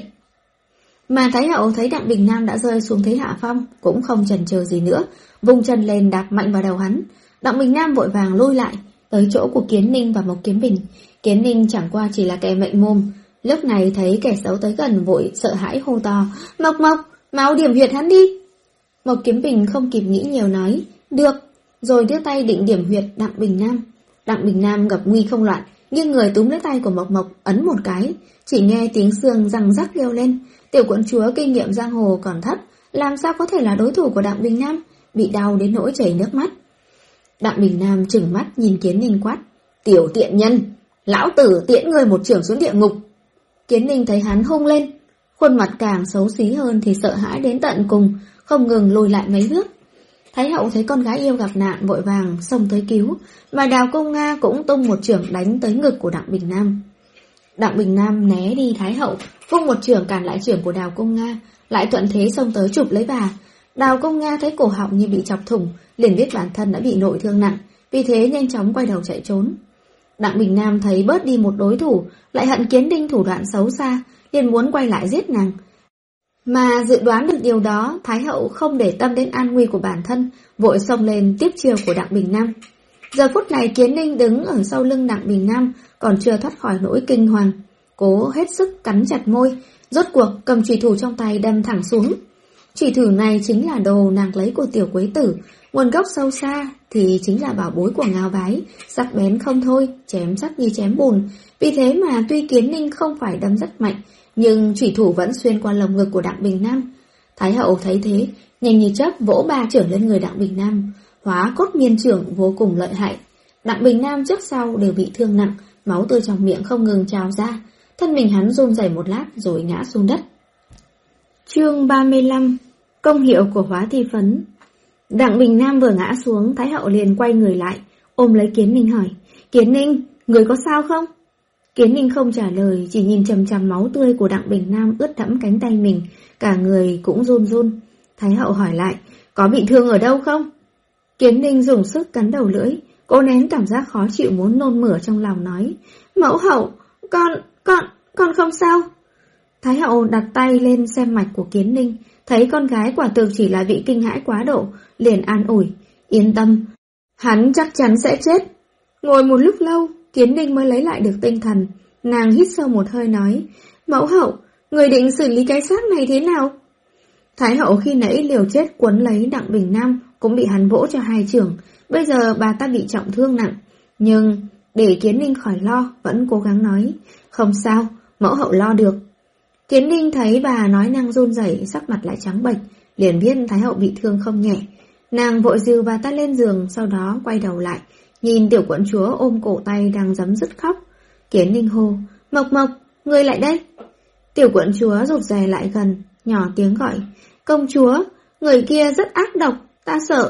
Mà Thái hậu thấy Đặng Bình Nam đã rơi xuống thế hạ phong, cũng không chần chừ gì nữa, vung chân lên đạp mạnh vào đầu hắn. Đặng Bình Nam vội vàng lui lại tới chỗ của Kiến Ninh và Mộc Kiếm Bình. Kiến Ninh chẳng qua chỉ là kẻ mạnh mồm, lúc này thấy kẻ xấu tới gần vội sợ hãi hô to: Mộc Mộc, mau điểm huyệt hắn đi. Mộc Kiếm Bình không kịp nghĩ nhiều nói: Được, rồi đưa tay định điểm huyệt Đặng Bình Nam. Đặng Bình Nam gặp nguy không loạn, nghiêng người túm lấy tay của Mộc Mộc ấn một cái, chỉ nghe tiếng xương răng rắc kêu lên. Tiểu quận chúa kinh nghiệm giang hồ còn thấp, làm sao có thể là đối thủ của Đặng Bình Nam, bị đau đến nỗi chảy nước mắt. Đặng Bình Nam trừng mắt nhìn Kiến Ninh quát: Tiểu tiện nhân, lão tử tiễn người một chưởng xuống địa ngục. Kiến Ninh thấy hắn hung lên, khuôn mặt càng xấu xí hơn thì sợ hãi đến tận cùng, không ngừng lùi lại mấy bước. Thái hậu thấy con gái yêu gặp nạn vội vàng xông tới cứu, mà Đào Công Nga cũng tung một chưởng đánh tới ngực của Đặng Bình Nam. Đặng Bình Nam né đi Thái hậu, vung một chưởng cản lại chưởng của Đào Công Nga, lại thuận thế xông tới chụp lấy bà. Đào Công Nga thấy cổ họng như bị chọc thủng, liền biết bản thân đã bị nội thương nặng, vì thế nhanh chóng quay đầu chạy trốn. Đặng Bình Nam thấy bớt đi một đối thủ, lại hận Kiến Ninh thủ đoạn xấu xa, liền muốn quay lại giết nàng. Mà dự đoán được điều đó, Thái hậu không để tâm đến an nguy của bản thân, vội xông lên tiếp chiêu của Đặng Bình Nam. Giờ phút này Kiến Ninh đứng ở sau lưng Đặng Bình Nam, còn chưa thoát khỏi nỗi kinh hoàng, cố hết sức cắn chặt môi, rốt cuộc cầm chủy thủ trong tay đâm thẳng xuống. Chủy thủ này chính là đồ nàng lấy của Tiểu Quế Tử, nguồn gốc sâu xa thì chính là bảo bối của Ngao Bái, sắc bén không thôi, chém sắc như chém bùn. Vì thế mà tuy Kiến Ninh không phải đâm rất mạnh, nhưng chủy thủ vẫn xuyên qua lồng ngực của Đặng Bình Nam. Thái hậu thấy thế, nhanh như chớp vỗ ba chưởng lên người Đặng Bình Nam, hóa cốt miên chưởng vô cùng lợi hại. Đặng Bình Nam trước sau đều bị thương nặng, máu từ trong miệng không ngừng trào ra, thân mình hắn run rẩy một lát rồi ngã xuống đất. Chương ba mươi lăm. Công hiệu của hóa thi phấn. Đặng Bình Nam vừa ngã xuống, Thái hậu liền quay người lại, ôm lấy Kiến Ninh hỏi: Kiến Ninh, người có sao không? Kiến Ninh không trả lời, chỉ nhìn chằm chằm máu tươi của Đặng Bình Nam ướt đẫm cánh tay mình, cả người cũng run run. Thái hậu hỏi lại: có bị thương ở đâu không? Kiến Ninh dùng sức cắn đầu lưỡi, cố nén cảm giác khó chịu muốn nôn mửa trong lòng nói: Mẫu hậu, con, con, con không sao. Thái hậu đặt tay lên xem mạch của Kiến Ninh, thấy con gái quả thực chỉ là bị kinh hãi quá độ, liền an ủi: yên tâm, hắn chắc chắn sẽ chết. Ngồi một lúc lâu, Kiến Ninh mới lấy lại được tinh thần, nàng hít sâu một hơi nói: mẫu hậu, người định xử lý cái xác này thế nào? Thái hậu khi nãy liều chết quấn lấy Đặng Bình Nam cũng bị hắn vỗ cho hai chưởng, bây giờ bà ta bị trọng thương nặng, nhưng để Kiến Ninh khỏi lo, vẫn cố gắng nói: không sao, mẫu hậu lo được. Kiến Ninh thấy bà nói năng run rẩy, sắc mặt lại trắng bệch, liền biết Thái hậu bị thương không nhẹ. Nàng vội dìu bà ta lên giường, sau đó quay đầu lại, nhìn tiểu quận chúa ôm cổ tay đang giấm dứt khóc. Kiến Ninh hô: Mộc Mộc, người lại đây. Tiểu quận chúa rụt rè lại gần, nhỏ tiếng gọi: công chúa, người kia rất ác độc, ta sợ.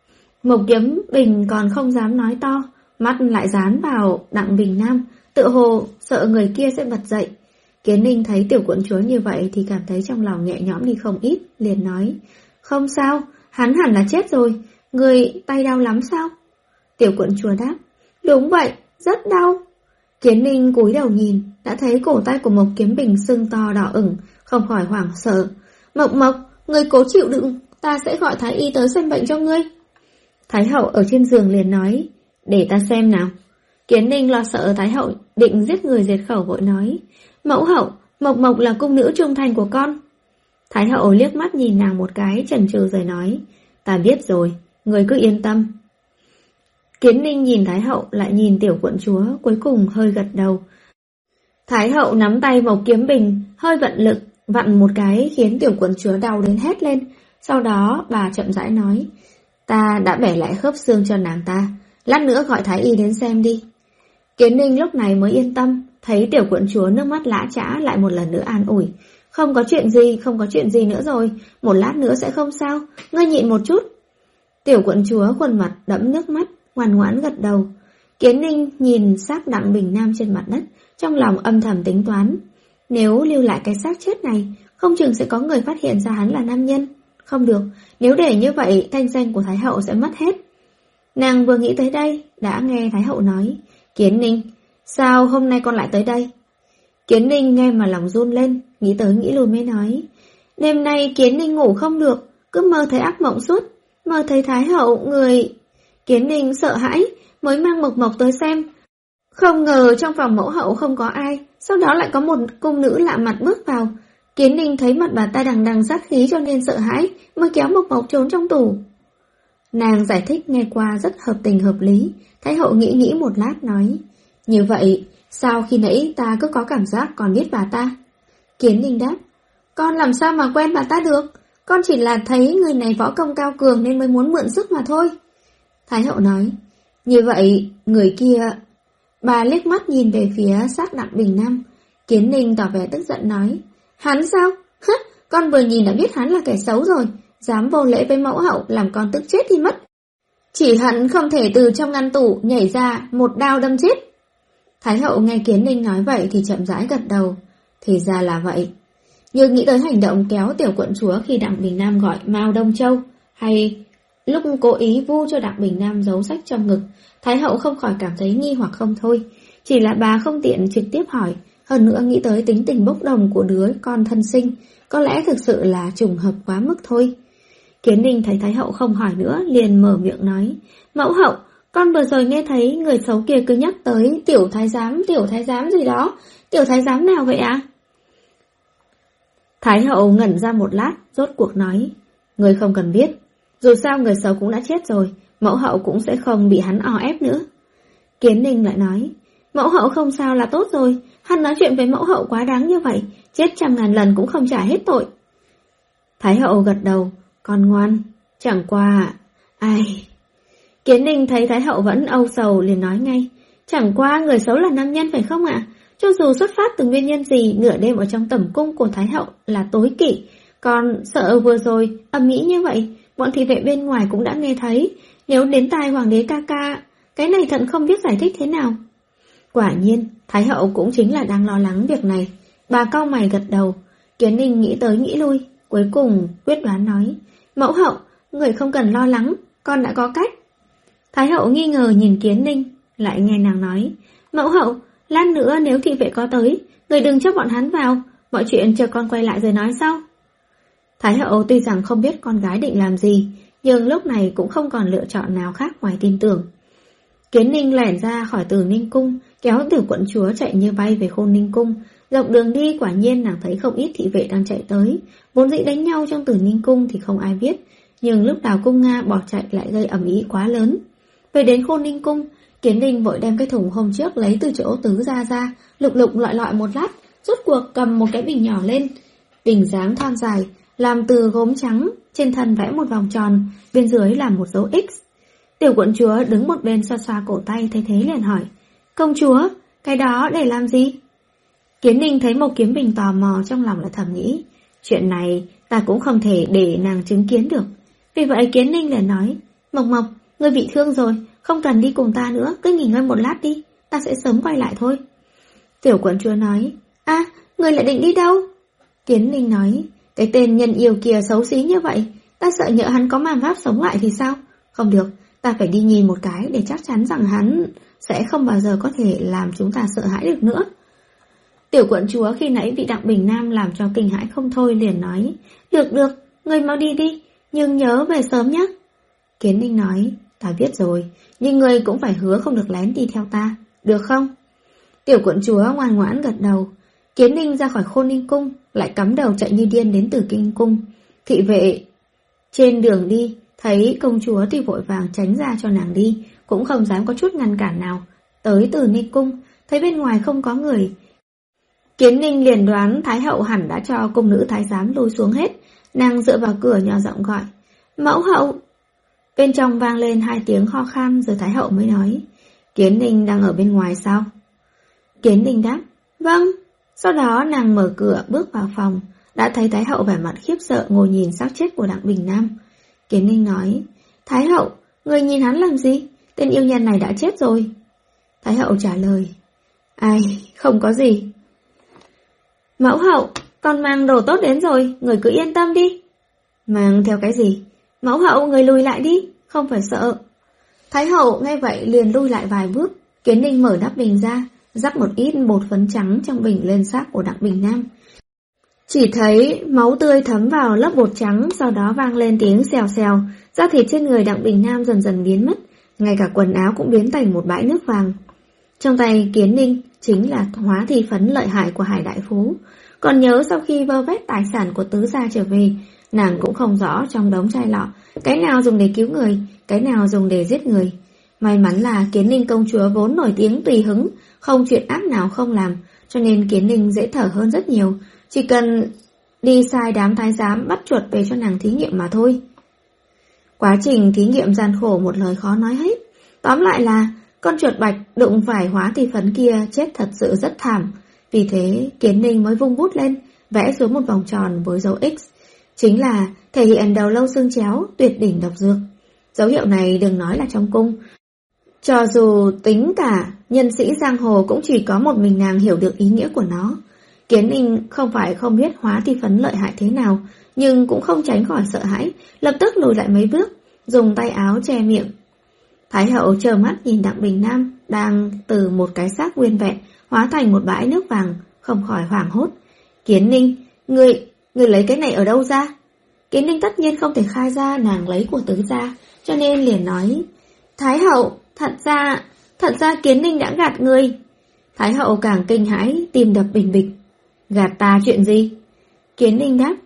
Mộc Kiếm Bình còn không dám nói to, mắt lại dán vào Đặng Bình Nam, tự hồ sợ người kia sẽ bật dậy. Kiến Ninh thấy tiểu quận chúa như vậy thì cảm thấy trong lòng nhẹ nhõm đi không ít, liền nói: không sao, hắn hẳn là chết rồi, người tay đau lắm sao? Tiểu quận chúa đáp: đúng vậy, rất đau. Kiến Ninh cúi đầu nhìn, đã thấy cổ tay của Mộc Kiếm Bình sưng to đỏ ửng, không khỏi hoảng sợ. Mộc Mộc, người cố chịu đựng, ta sẽ gọi thái y tới xem bệnh cho ngươi. Thái hậu ở trên giường liền nói: để ta xem nào. Kiến Ninh lo sợ Thái hậu định giết người diệt khẩu, vội nói: mẫu hậu, Mộc Mộc là cung nữ trung thành của con. Thái hậu liếc mắt nhìn nàng một cái, chần chừ rồi nói: ta biết rồi, người cứ yên tâm. Kiến Ninh nhìn Thái hậu lại nhìn tiểu quận chúa, cuối cùng hơi gật đầu. Thái hậu nắm tay Mộc Kiếm Bình, hơi vận lực, vặn một cái khiến tiểu quận chúa đau đến hét lên. Sau đó bà chậm rãi nói: ta đã bẻ lại khớp xương cho nàng ta, lát nữa gọi thái y đến xem đi. Kiến Ninh lúc này mới yên tâm, thấy tiểu quận chúa nước mắt lã chã lại một lần nữa an ủi: không có chuyện gì, không có chuyện gì nữa rồi, một lát nữa sẽ không sao, ngươi nhịn một chút. Tiểu quận chúa khuôn mặt đẫm nước mắt, ngoan ngoãn gật đầu. Kiến Ninh nhìn xác Đặng Bình Nam trên mặt đất, trong lòng âm thầm tính toán: nếu lưu lại cái xác chết này, không chừng sẽ có người phát hiện ra hắn là nam nhân. Không được, nếu để như vậy, thanh danh của Thái hậu sẽ mất hết. Nàng vừa nghĩ tới đây, đã nghe Thái hậu nói: Kiến Ninh, sao hôm nay con lại tới đây? Kiến Ninh nghe mà lòng run lên, nghĩ tới nghĩ lui mới nói: đêm nay Kiến Ninh ngủ không được, cứ mơ thấy ác mộng suốt, mơ thấy Thái hậu người... Kiến Ninh sợ hãi, mới mang Mộc Mộc tới xem. Không ngờ trong phòng mẫu hậu không có ai, sau đó lại có một cung nữ lạ mặt bước vào. Kiến Ninh thấy mặt bà ta đằng đằng sát khí cho nên sợ hãi, mới kéo Mộc Mộc trốn trong tủ. Nàng giải thích nghe qua rất hợp tình hợp lý. Thái hậu nghĩ nghĩ một lát nói: như vậy, sao khi nãy ta cứ có cảm giác còn biết bà ta? Kiến Ninh đáp: con làm sao mà quen bà ta được, con chỉ là thấy người này võ công cao cường nên mới muốn mượn sức mà thôi. Thái hậu nói: như vậy, người kia... Bà liếc mắt nhìn về phía xác Đặng Bình Nam. Kiến Ninh tỏ vẻ tức giận nói: hắn sao? Hứ, con vừa nhìn đã biết hắn là kẻ xấu rồi, dám vô lễ với mẫu hậu, làm con tức chết thì mất. Chỉ hận không thể từ trong ngăn tủ nhảy ra một đao đâm chết. Thái hậu nghe Kiến Ninh nói vậy thì chậm rãi gật đầu. Thì ra là vậy. Nhưng nghĩ tới hành động kéo tiểu quận chúa khi Đặng Bình Nam gọi Mao Đông Châu, hay lúc cố ý vu cho Đặng Bình Nam giấu sách trong ngực, Thái hậu không khỏi cảm thấy nghi hoặc không thôi. Chỉ là bà không tiện trực tiếp hỏi, hơn nữa nghĩ tới tính tình bốc đồng của đứa con thân sinh, có lẽ thực sự là trùng hợp quá mức thôi. Kiến Ninh thấy Thái hậu không hỏi nữa, liền mở miệng nói: mẫu hậu, con vừa rồi nghe thấy người xấu kia cứ nhắc tới tiểu thái giám, tiểu thái giám gì đó. Tiểu thái giám nào vậy ạ? À? Thái hậu ngẩn ra một lát, rốt cuộc nói, người không cần biết, dù sao người xấu cũng đã chết rồi, mẫu hậu cũng sẽ không bị hắn o ép nữa. Kiến Ninh lại nói, mẫu hậu không sao là tốt rồi, hắn nói chuyện với mẫu hậu quá đáng như vậy, chết trăm ngàn lần cũng không trả hết tội. Thái hậu gật đầu, con ngoan, chẳng qua, ai... Kiến Ninh thấy Thái hậu vẫn âu sầu liền nói ngay, chẳng qua người xấu là nam nhân phải không ạ? Cho dù xuất phát từ nguyên nhân gì, nửa đêm ở trong tẩm cung của Thái hậu là tối kỵ, còn sợ vừa rồi ầm ĩ như vậy, bọn thị vệ bên ngoài cũng đã nghe thấy, nếu đến tai hoàng đế ca ca, cái này thật không biết giải thích thế nào. Quả nhiên, Thái hậu cũng chính là đang lo lắng việc này. Bà cau mày gật đầu, Kiến Ninh nghĩ tới nghĩ lui, cuối cùng quyết đoán nói, mẫu hậu, người không cần lo lắng, con đã có cách. Thái hậu nghi ngờ nhìn Kiến Ninh, lại nghe nàng nói, mẫu hậu, lát nữa nếu thị vệ có tới, người đừng cho bọn hắn vào, mọi chuyện chờ con quay lại rồi nói sau. Thái hậu tuy rằng không biết con gái định làm gì, nhưng lúc này cũng không còn lựa chọn nào khác ngoài tin tưởng. Kiến Ninh lẻn ra khỏi Từ Ninh Cung, kéo Tiểu quận chúa chạy như bay về Khôn Ninh Cung. Dọc đường đi quả nhiên nàng thấy không ít thị vệ đang chạy tới, vốn dĩ đánh nhau trong Từ Ninh Cung thì không ai biết, nhưng lúc Đào Cung Nga bỏ chạy lại gây ầm ĩ quá lớn. Về đến Khôn Ninh Cung, Kiến Ninh vội đem cái thùng hôm trước lấy từ chỗ tứ ra ra, lục lục lọi lọi một lát, rốt cuộc cầm một cái bình nhỏ lên. Bình dáng thon dài, làm từ gốm trắng, trên thân vẽ một vòng tròn, bên dưới là một dấu X. Tiểu quận chúa đứng một bên xoa xoa cổ tay, thấy thế liền hỏi, công chúa, cái đó để làm gì? Kiến Ninh thấy một kiếm bình tò mò, trong lòng lại thầm nghĩ, chuyện này ta cũng không thể để nàng chứng kiến được. Vì vậy Kiến Ninh liền nói, Mộc Mộc, ngươi bị thương rồi, không cần đi cùng ta nữa, cứ nghỉ ngơi một lát đi, ta sẽ sớm quay lại thôi. Tiểu quận chúa nói, a, à, ngươi lại định đi đâu? Kiến Ninh nói, cái tên nhân yêu kia xấu xí như vậy, ta sợ nhỡ hắn có màn pháp sống lại thì sao? Không được, ta phải đi nhìn một cái để chắc chắn rằng hắn sẽ không bao giờ có thể làm chúng ta sợ hãi được nữa. Tiểu quận chúa khi nãy bị Đặng Bình Nam làm cho kinh hãi không thôi liền nói, được được, ngươi mau đi đi, nhưng nhớ về sớm nhé. Kiến Ninh nói, ta biết rồi, nhưng ngươi cũng phải hứa không được lén đi theo ta, được không? Tiểu quận chúa ngoan ngoãn gật đầu. Kiến Ninh ra khỏi Khôn Ninh Cung, lại cắm đầu chạy như điên đến Tử Kinh Cung. Thị vệ trên đường đi, thấy công chúa thì vội vàng tránh ra cho nàng đi, cũng không dám có chút ngăn cản nào. Tới Tử Ninh Cung, thấy bên ngoài không có người, Kiến Ninh liền đoán Thái hậu hẳn đã cho cung nữ thái giám lui xuống hết. Nàng dựa vào cửa nhỏ giọng gọi, mẫu hậu. Bên trong vang lên hai tiếng ho khan, rồi Thái hậu mới nói, Kiến Ninh đang ở bên ngoài sao? Kiến Ninh đáp, vâng. Sau đó nàng mở cửa bước vào phòng, đã thấy Thái hậu vẻ mặt khiếp sợ ngồi nhìn xác chết của Đặng Bình Nam. Kiến Ninh nói, Thái hậu, người nhìn hắn làm gì? Tên yêu nhân này đã chết rồi. Thái hậu trả lời, ai, không có gì. Mẫu hậu, con mang đồ tốt đến rồi, người cứ yên tâm đi. Mang theo cái gì? Mẫu hậu, người lùi lại đi, không phải sợ. Thái hậu nghe vậy liền lui lại vài bước. Kiến Ninh mở nắp bình ra, rắc một ít bột phấn trắng trong bình lên xác của Đặng Bình Nam. Chỉ thấy máu tươi thấm vào lớp bột trắng, sau đó vang lên tiếng xèo xèo, da thịt trên người Đặng Bình Nam dần dần biến mất, ngay cả quần áo cũng biến thành một bãi nước vàng. Trong tay Kiến Ninh chính là hóa thi phấn lợi hại của Hải Đại Phú. Còn nhớ sau khi vơ vét tài sản của tứ gia trở về, nàng cũng không rõ trong đống chai lọ, cái nào dùng để cứu người, cái nào dùng để giết người. May mắn là Kiến Ninh công chúa vốn nổi tiếng tùy hứng, không chuyện ác nào không làm, cho nên Kiến Ninh dễ thở hơn rất nhiều, chỉ cần đi sai đám thái giám bắt chuột về cho nàng thí nghiệm mà thôi. Quá trình thí nghiệm gian khổ một lời khó nói hết. Tóm lại là con chuột bạch đụng phải hóa thi phấn kia chết thật sự rất thảm. Vì thế Kiến Ninh mới vung bút lên, vẽ xuống một vòng tròn với dấu X, chính là thể hiện đầu lâu xương chéo, tuyệt đỉnh độc dược. Dấu hiệu này đừng nói là trong cung, cho dù tính cả nhân sĩ giang hồ cũng chỉ có một mình nàng hiểu được ý nghĩa của nó. Kiến Ninh không phải không biết hóa thi phấn lợi hại thế nào, nhưng cũng không tránh khỏi sợ hãi, lập tức lùi lại mấy bước, dùng tay áo che miệng. Thái hậu trơ mắt nhìn Đặng Bình Nam đang từ một cái xác nguyên vẹn hóa thành một bãi nước vàng, không khỏi hoảng hốt. Kiến Ninh, người, người lấy cái này ở đâu ra? Kiến Ninh tất nhiên không thể khai ra nàng lấy của tứ gia, cho nên liền nói, Thái hậu, thật ra, thật ra Kiến Ninh đã gạt người. Thái hậu càng kinh hãi, tim đập bình bịch. Gạt ta chuyện gì? Kiến Ninh đáp.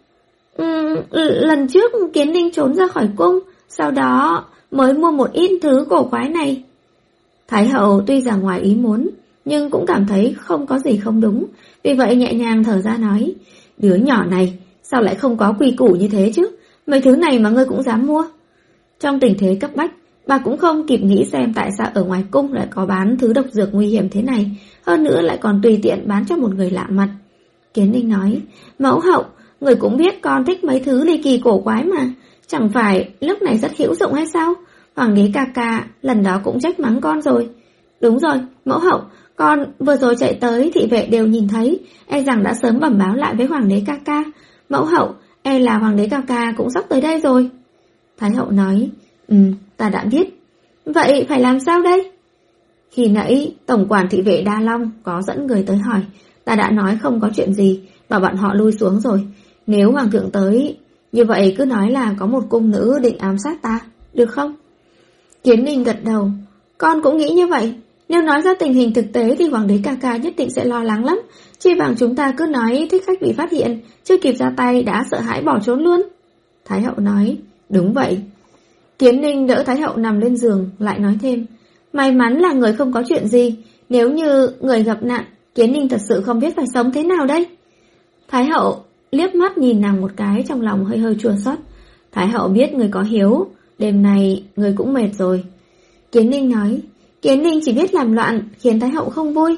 Ừ, lần trước Kiến Ninh trốn ra khỏi cung, sau đó mới mua một ít thứ cổ quái này. Thái hậu tuy rằng ngoài ý muốn, nhưng cũng cảm thấy không có gì không đúng, vì vậy nhẹ nhàng thở ra nói, đứa nhỏ này sao lại không có quy củ như thế chứ, mấy thứ này mà ngươi cũng dám mua. Trong tình thế cấp bách, bà cũng không kịp nghĩ xem tại sao ở ngoài cung lại có bán thứ độc dược nguy hiểm thế này, hơn nữa lại còn tùy tiện bán cho một người lạ mặt. Kiến Ninh nói, mẫu hậu, người cũng biết con thích mấy thứ ly kỳ cổ quái mà, chẳng phải lúc này rất hữu dụng hay sao? Hoàng đế ca ca lần đó cũng trách mắng con rồi. Đúng rồi, mẫu hậu, con vừa rồi chạy tới thị vệ đều nhìn thấy, e rằng đã sớm bẩm báo lại với hoàng đế ca ca. Mẫu hậu, e là hoàng đế ca ca cũng sắp tới đây rồi. Thái hậu nói, ừ, ta đã biết. Vậy phải làm sao đây? Khi nãy tổng quản thị vệ Đa Long có dẫn người tới hỏi, ta đã nói không có chuyện gì, bảo bọn họ lui xuống rồi. Nếu hoàng thượng tới, như vậy cứ nói là có một cung nữ định ám sát ta, được không? Kiến Ninh gật đầu, con cũng nghĩ như vậy. Nếu nói ra tình hình thực tế thì hoàng đế ca ca nhất định sẽ lo lắng lắm. Chi bằng chúng ta cứ nói thích khách bị phát hiện, chưa kịp ra tay đã sợ hãi bỏ trốn luôn. Thái hậu nói, đúng vậy. Kiến Ninh đỡ Thái hậu nằm lên giường, lại nói thêm, may mắn là người không có chuyện gì, nếu như người gặp nạn, Kiến Ninh thật sự không biết phải sống thế nào đây. Thái hậu liếc mắt nhìn nàng một cái, trong lòng hơi hơi chua xót. Thái hậu biết người có hiếu, đêm nay người cũng mệt rồi. Kiến Ninh nói, Kiến Ninh chỉ biết làm loạn, khiến Thái hậu không vui.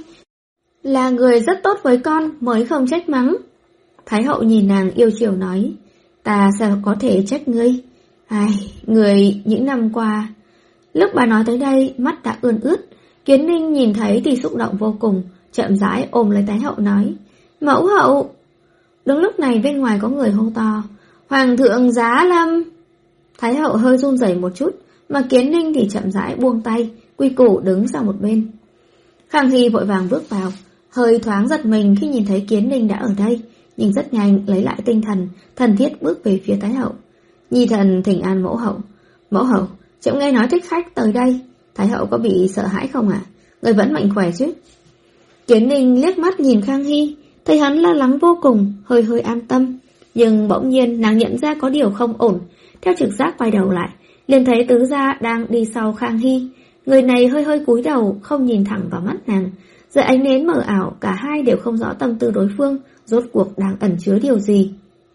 Là người rất tốt với con mới không trách mắng. Thái hậu nhìn nàng yêu chiều nói, ta sao có thể trách ngươi? Ai, người những năm qua. Lúc bà nói tới đây, mắt đã ươn ướt. Kiến Ninh nhìn thấy thì xúc động vô cùng, chậm rãi ôm lấy Thái hậu nói, mẫu hậu. Đúng lúc này bên ngoài có người hô to, Hoàng thượng giá lâm. Thái hậu hơi run rẩy một chút, mà Kiến Ninh thì chậm rãi buông tay, quy củ đứng sang một bên. Khang Hy vội vàng bước vào, hơi thoáng giật mình khi nhìn thấy Kiến Ninh đã ở đây, nhưng rất nhanh lấy lại tinh thần, thần thiết bước về phía Thái hậu. Nhi thần thỉnh an mẫu hậu. Mẫu hậu, trẫm nghe nói thích khách tới đây, Thái hậu có bị sợ hãi không ạ? À? Người vẫn mạnh khỏe chứ? Kiến Ninh liếc mắt nhìn Khang Hy, thấy hắn lo lắng vô cùng, hơi hơi an tâm. Nhưng bỗng nhiên nàng nhận ra có điều không ổn, theo trực giác quay đầu lại, liền thấy tứ gia đang đi sau Khang Hy. Người này hơi hơi cúi đầu, không nhìn thẳng vào mắt nàng. Dưới ánh nến mờ ảo, cả hai đều không rõ tâm tư đối phương, rốt cuộc đang ẩn chứa điều gì.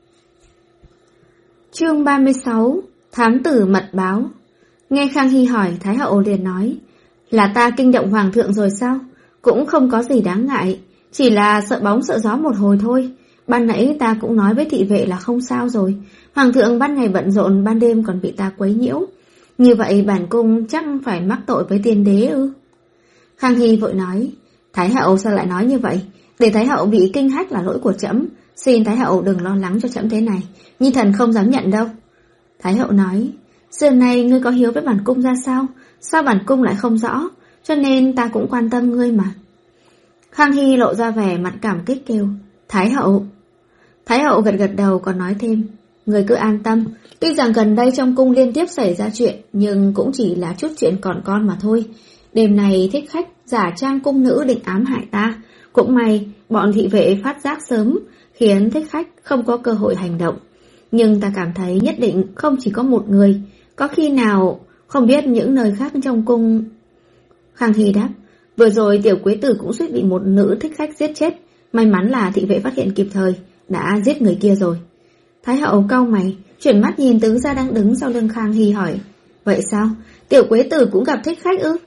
Chương ba mươi sáu. Thám tử mật báo. Nghe Khang Hy hỏi, Thái hậu liền nói, là ta kinh động hoàng thượng rồi sao? Cũng không có gì đáng ngại, chỉ là sợ bóng sợ gió một hồi thôi. Ban nãy ta cũng nói với thị vệ là không sao rồi. Hoàng thượng ban ngày bận rộn, ban đêm còn bị ta quấy nhiễu. Như vậy bản cung chắc phải mắc tội với tiên đế ư? Khang Hy vội nói, Thái hậu sao lại nói như vậy? Để Thái hậu bị kinh hách là lỗi của trẫm, xin Thái hậu đừng lo lắng cho trẫm thế này, nhi thần không dám nhận đâu. Thái hậu nói, xưa nay ngươi có hiếu với bản cung ra sao? Sao bản cung lại không rõ? Cho nên ta cũng quan tâm ngươi mà. Khang Hy lộ ra vẻ mặt cảm kích kêu, Thái hậu. Thái hậu gật gật đầu còn nói thêm, người cứ an tâm, tuy rằng gần đây trong cung liên tiếp xảy ra chuyện, nhưng cũng chỉ là chút chuyện còn con mà thôi. Đêm này thích khách giả trang cung nữ định ám hại ta, cũng may bọn thị vệ phát giác sớm, khiến thích khách không có cơ hội hành động. Nhưng ta cảm thấy nhất định không chỉ có một người, có khi nào không biết những nơi khác trong cung. Khang Hy đáp, vừa rồi tiểu quế tử cũng suýt bị một nữ thích khách giết chết, may mắn là thị vệ phát hiện kịp thời, đã giết người kia rồi. Thái hậu cau mày, chuyển mắt nhìn tứ gia đang đứng sau lưng Khang Hy hỏi, vậy sao? Tiểu quế tử cũng gặp thích khách ư?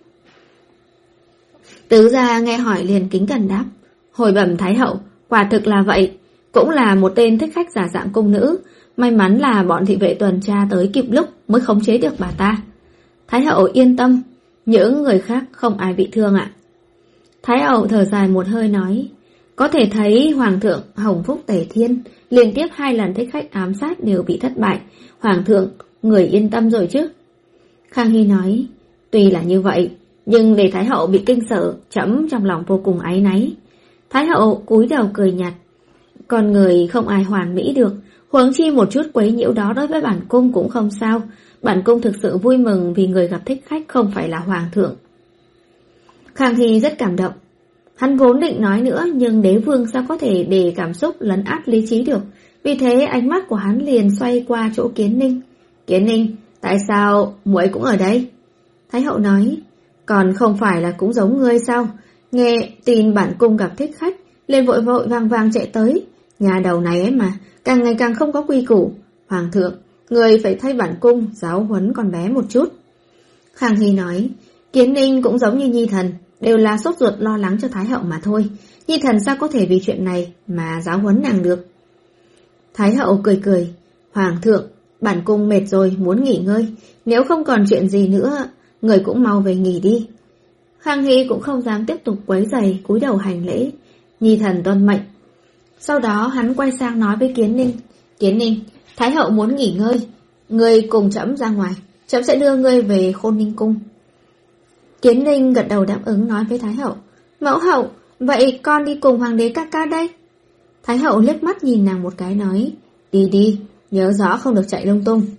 Tứ gia nghe hỏi liền kính cẩn đáp, hồi bẩm Thái hậu, quả thực là vậy, cũng là một tên thích khách giả dạng cung nữ, may mắn là bọn thị vệ tuần tra tới kịp lúc mới khống chế được bà ta. Thái hậu yên tâm, những người khác không ai bị thương ạ. Thái hậu thở dài một hơi nói, có thể thấy hoàng thượng hồng phúc tề thiên, liên tiếp hai lần thích khách ám sát đều bị thất bại, hoàng thượng người yên tâm rồi chứ? Khang Hy nói, tuy là như vậy, nhưng để Thái hậu bị kinh sợ, trẫm trong lòng vô cùng áy náy. Thái hậu cúi đầu cười nhạt, con người không ai hoàn mỹ được, huống chi một chút quấy nhiễu đó đối với bản cung cũng không sao. Bản cung thực sự vui mừng vì người gặp thích khách không phải là hoàng thượng. Khang Hy rất cảm động. Hắn vốn định nói nữa, nhưng đế vương sao có thể để cảm xúc lấn át lý trí được. Vì thế ánh mắt của hắn liền xoay qua chỗ Kiến Ninh. Kiến Ninh, tại sao muội cũng ở đây? Thái hậu nói, còn không phải là cũng giống ngươi sao? Nghe tin bản cung gặp thích khách, liền vội vội vàng vàng chạy tới. Nhà đầu này ấy mà, càng ngày càng không có quy củ. Hoàng thượng, người phải thay bản cung giáo huấn con bé một chút. Khang Hy nói, Kiến Ninh cũng giống như Nhi Thần, đều là sốt ruột lo lắng cho Thái hậu mà thôi. Nhi Thần sao có thể vì chuyện này mà giáo huấn nàng được? Thái hậu cười cười, Hoàng thượng, bản cung mệt rồi, muốn nghỉ ngơi. Nếu không còn chuyện gì nữa, người cũng mau về nghỉ đi. Khang Hy cũng không dám tiếp tục quấy rầy, cúi đầu hành lễ. Nhi Thần tuân mệnh. Sau đó hắn quay sang nói với Kiến Ninh, Kiến Ninh, Thái hậu muốn nghỉ ngơi, ngươi cùng trẫm ra ngoài, trẫm sẽ đưa ngươi về Khôn Ninh cung. Kiến Ninh gật đầu đáp ứng nói với Thái hậu, mẫu hậu, vậy con đi cùng hoàng đế ca ca đây. Thái hậu liếc mắt nhìn nàng một cái nói, đi đi, nhớ rõ không được chạy lung tung.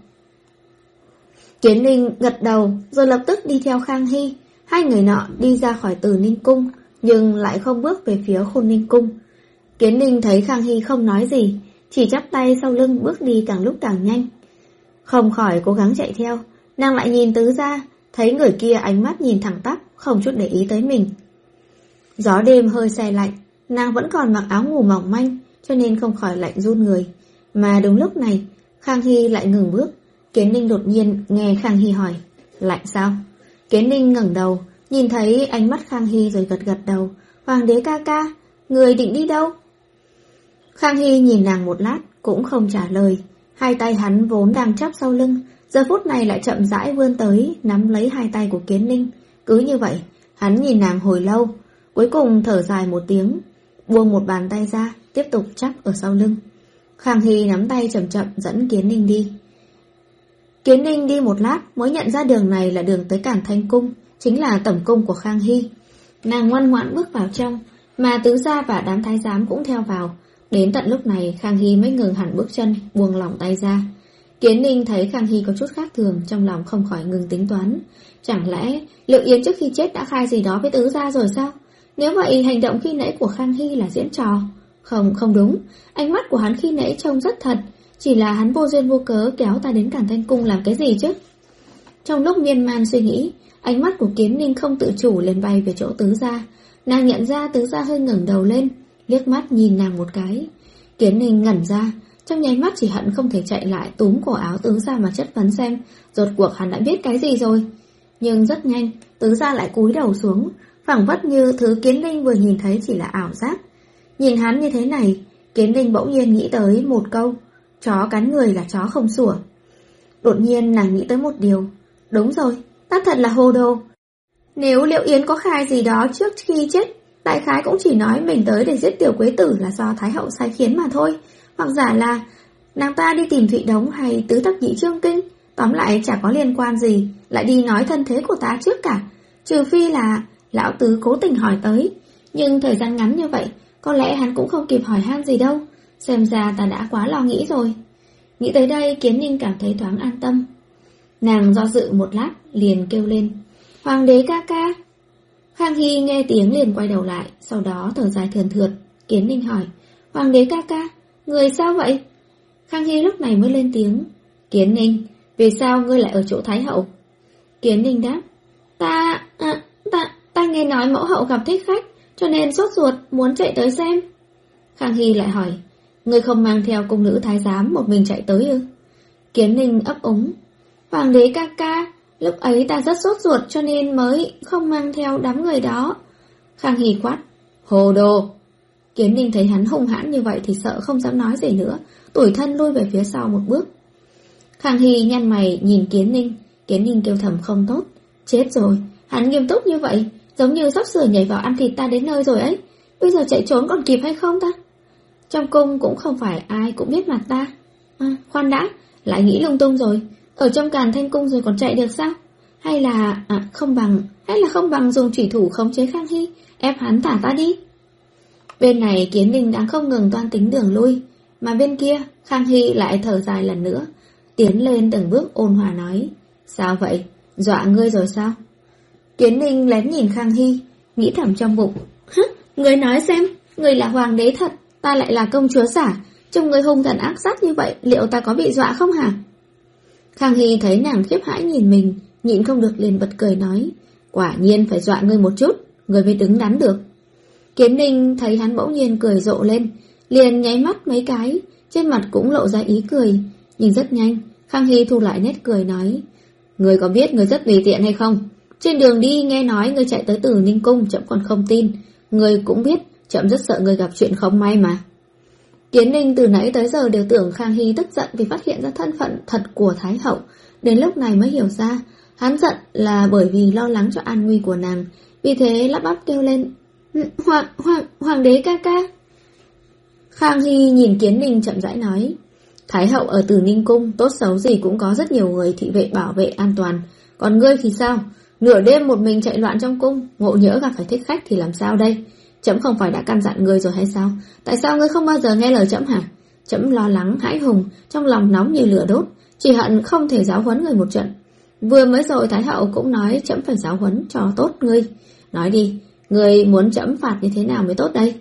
Kiến Ninh gật đầu rồi lập tức đi theo Khang Hy. Hai người nọ đi ra khỏi Từ Ninh cung, nhưng lại không bước về phía Khôn Ninh cung. Kiến Ninh thấy Khang Hy không nói gì, chỉ chắp tay sau lưng bước đi càng lúc càng nhanh. Không khỏi cố gắng chạy theo, nàng lại nhìn Tứ gia, thấy người kia ánh mắt nhìn thẳng tắp, không chút để ý tới mình. Gió đêm hơi se lạnh, nàng vẫn còn mặc áo ngủ mỏng manh, cho nên không khỏi lạnh run người. Mà đúng lúc này, Khang Hy lại ngừng bước. Kiến Ninh đột nhiên nghe Khang Hy hỏi, lạnh sao? Kiến Ninh ngẩng đầu, nhìn thấy ánh mắt Khang Hy rồi gật gật đầu, hoàng đế ca ca, người định đi đâu? Khang Hy nhìn nàng một lát, cũng không trả lời. Hai tay hắn vốn đang chắp sau lưng, giờ phút này lại chậm rãi vươn tới, nắm lấy hai tay của Kiến Ninh. Cứ như vậy, hắn nhìn nàng hồi lâu, cuối cùng thở dài một tiếng, buông một bàn tay ra, tiếp tục chắp ở sau lưng. Khang Hy nắm tay chậm chậm dẫn Kiến Ninh đi. Kiến Ninh đi một lát mới nhận ra đường này là đường tới Càn Thanh cung, chính là tẩm cung của Khang Hy. Nàng ngoan ngoãn bước vào trong, mà Tứ gia và đám thái giám cũng theo vào. Đến tận lúc này Khang Hy mới ngừng hẳn bước chân, buông lỏng tay ra. Kiến Ninh thấy Khang Hy có chút khác thường, trong lòng không khỏi ngừng tính toán. Chẳng lẽ Liệu Yến trước khi chết đã khai gì đó với Tứ gia rồi sao? Nếu vậy hành động khi nãy của Khang Hy là diễn trò. Không, không đúng. Ánh mắt của hắn khi nãy trông rất thật. Chỉ là hắn vô duyên vô cớ kéo ta đến Càn Thanh cung làm cái gì chứ? Trong lúc miên man suy nghĩ, ánh mắt của Kiến Ninh không tự chủ lên bay về chỗ Tứ gia. Nàng nhận ra Tứ gia hơi ngẩng đầu lên, liếc mắt nhìn nàng một cái. Kiến Ninh ngẩn ra, trong nháy mắt chỉ hận không thể chạy lại túm cổ áo Tứ gia mà chất vấn xem rốt cuộc hắn đã biết cái gì rồi. Nhưng rất nhanh, Tứ gia lại cúi đầu xuống, phảng phất như thứ Kiến Ninh vừa nhìn thấy chỉ là ảo giác. Nhìn hắn như thế này, Kiến Ninh bỗng nhiên nghĩ tới một câu, chó cắn người là chó không sủa. Đột nhiên nàng nghĩ tới một điều, đúng rồi, ta thật là hồ đồ. Nếu Liệu Yến có khai gì đó trước khi chết, đại khái cũng chỉ nói mình tới để giết Tiểu Quế Tử là do Thái hậu sai khiến mà thôi, hoặc giả là nàng ta đi tìm Thụy Đống hay Tứ Thập Nhị Chương Kinh, tóm lại chả có liên quan gì, lại đi nói thân thế của ta trước cả, trừ phi là lão Tứ cố tình hỏi tới. Nhưng thời gian ngắn như vậy, có lẽ hắn cũng không kịp hỏi han gì đâu. Xem ra ta đã quá lo nghĩ rồi. Nghĩ tới đây Kiến Ninh cảm thấy thoáng an tâm. Nàng do dự một lát liền kêu lên, hoàng đế ca ca. Khang Hy nghe tiếng liền quay đầu lại, sau đó thở dài thườn thượt. Kiến Ninh hỏi, hoàng đế ca ca, người sao vậy? Khang Hy lúc này mới lên tiếng, Kiến Ninh, vì sao ngươi lại ở chỗ Thái hậu? Kiến Ninh đáp, ta, à, ta, ta nghe nói mẫu hậu gặp thích khách, cho nên sốt ruột muốn chạy tới xem. Khang Hy lại hỏi, ngươi không mang theo cung nữ thái giám một mình chạy tới ư? Kiến Ninh ấp úng, hoàng đế ca ca, lúc ấy ta rất sốt ruột cho nên mới không mang theo đám người đó. Khang Hy quát, hồ đồ. Kiến Ninh thấy hắn hung hãn như vậy thì sợ không dám nói gì nữa, tủi thân lui về phía sau một bước. Khang Hy nhăn mày nhìn Kiến Ninh. Kiến Ninh kêu thầm không tốt, chết rồi, hắn nghiêm túc như vậy, giống như sắp sửa nhảy vào ăn thịt ta đến nơi rồi ấy. Bây giờ chạy trốn còn kịp hay không ta? Trong cung cũng không phải ai cũng biết mặt ta. À, khoan đã, lại nghĩ lung tung rồi. Ở trong Càn Thanh cung rồi còn chạy được sao? Hay là à, không bằng Hay là không bằng dùng chủy thủ khống chế Khang Hy, ép hắn thả ta đi. Bên này Kiến Ninh đang không ngừng toan tính đường lui, mà bên kia Khang Hy lại thở dài lần nữa, tiến lên từng bước ôn hòa nói, sao vậy? Dọa ngươi rồi sao? Kiến Ninh lén nhìn Khang Hy, nghĩ thầm trong bụng, người nói xem, người là hoàng đế thật, ta lại là công chúa giả, Trông người hung thần ác sát như vậy, liệu ta có bị dọa không hả? Khang Hy thấy nàng khiếp hãi nhìn mình, nhịn không được liền bật cười nói, quả nhiên phải dọa ngươi một chút, ngươi mới đứng đắn được. Kiến Ninh thấy hắn bỗng nhiên cười rộ lên, liền nháy mắt mấy cái, trên mặt cũng lộ ra ý cười, nhưng rất nhanh, Khang Hy thu lại nét cười nói, ngươi có biết ngươi rất tùy tiện hay không? Trên đường đi nghe nói ngươi chạy tới Tử Ninh Cung, trẫm còn không tin, ngươi cũng biết trẫm rất sợ ngươi gặp chuyện không may mà. Kiến Ninh từ nãy tới giờ đều tưởng Khang Hy tức giận vì phát hiện ra thân phận thật của Thái Hậu, đến lúc này mới hiểu ra, hắn giận là bởi vì lo lắng cho an nguy của nàng, vì thế lắp bắp kêu lên, Hoàng, hoàng, hoàng đế ca ca. Khang Hy nhìn Kiến Ninh chậm rãi nói, Thái Hậu ở Tử Ninh Cung tốt xấu gì cũng có rất nhiều người thị vệ bảo vệ an toàn, còn ngươi thì sao? Nửa đêm một mình chạy loạn trong cung, ngộ nhỡ gặp phải thích khách thì làm sao đây? Trẫm không phải đã căn dặn ngươi rồi hay sao? Tại sao ngươi không bao giờ nghe lời trẫm hả? Trẫm lo lắng hãi hùng, trong lòng nóng như lửa đốt, chỉ hận không thể giáo huấn ngươi một trận. Vừa mới rồi Thái Hậu cũng nói trẫm phải giáo huấn cho tốt ngươi. Nói đi, ngươi muốn trẫm phạt như thế nào mới tốt đây?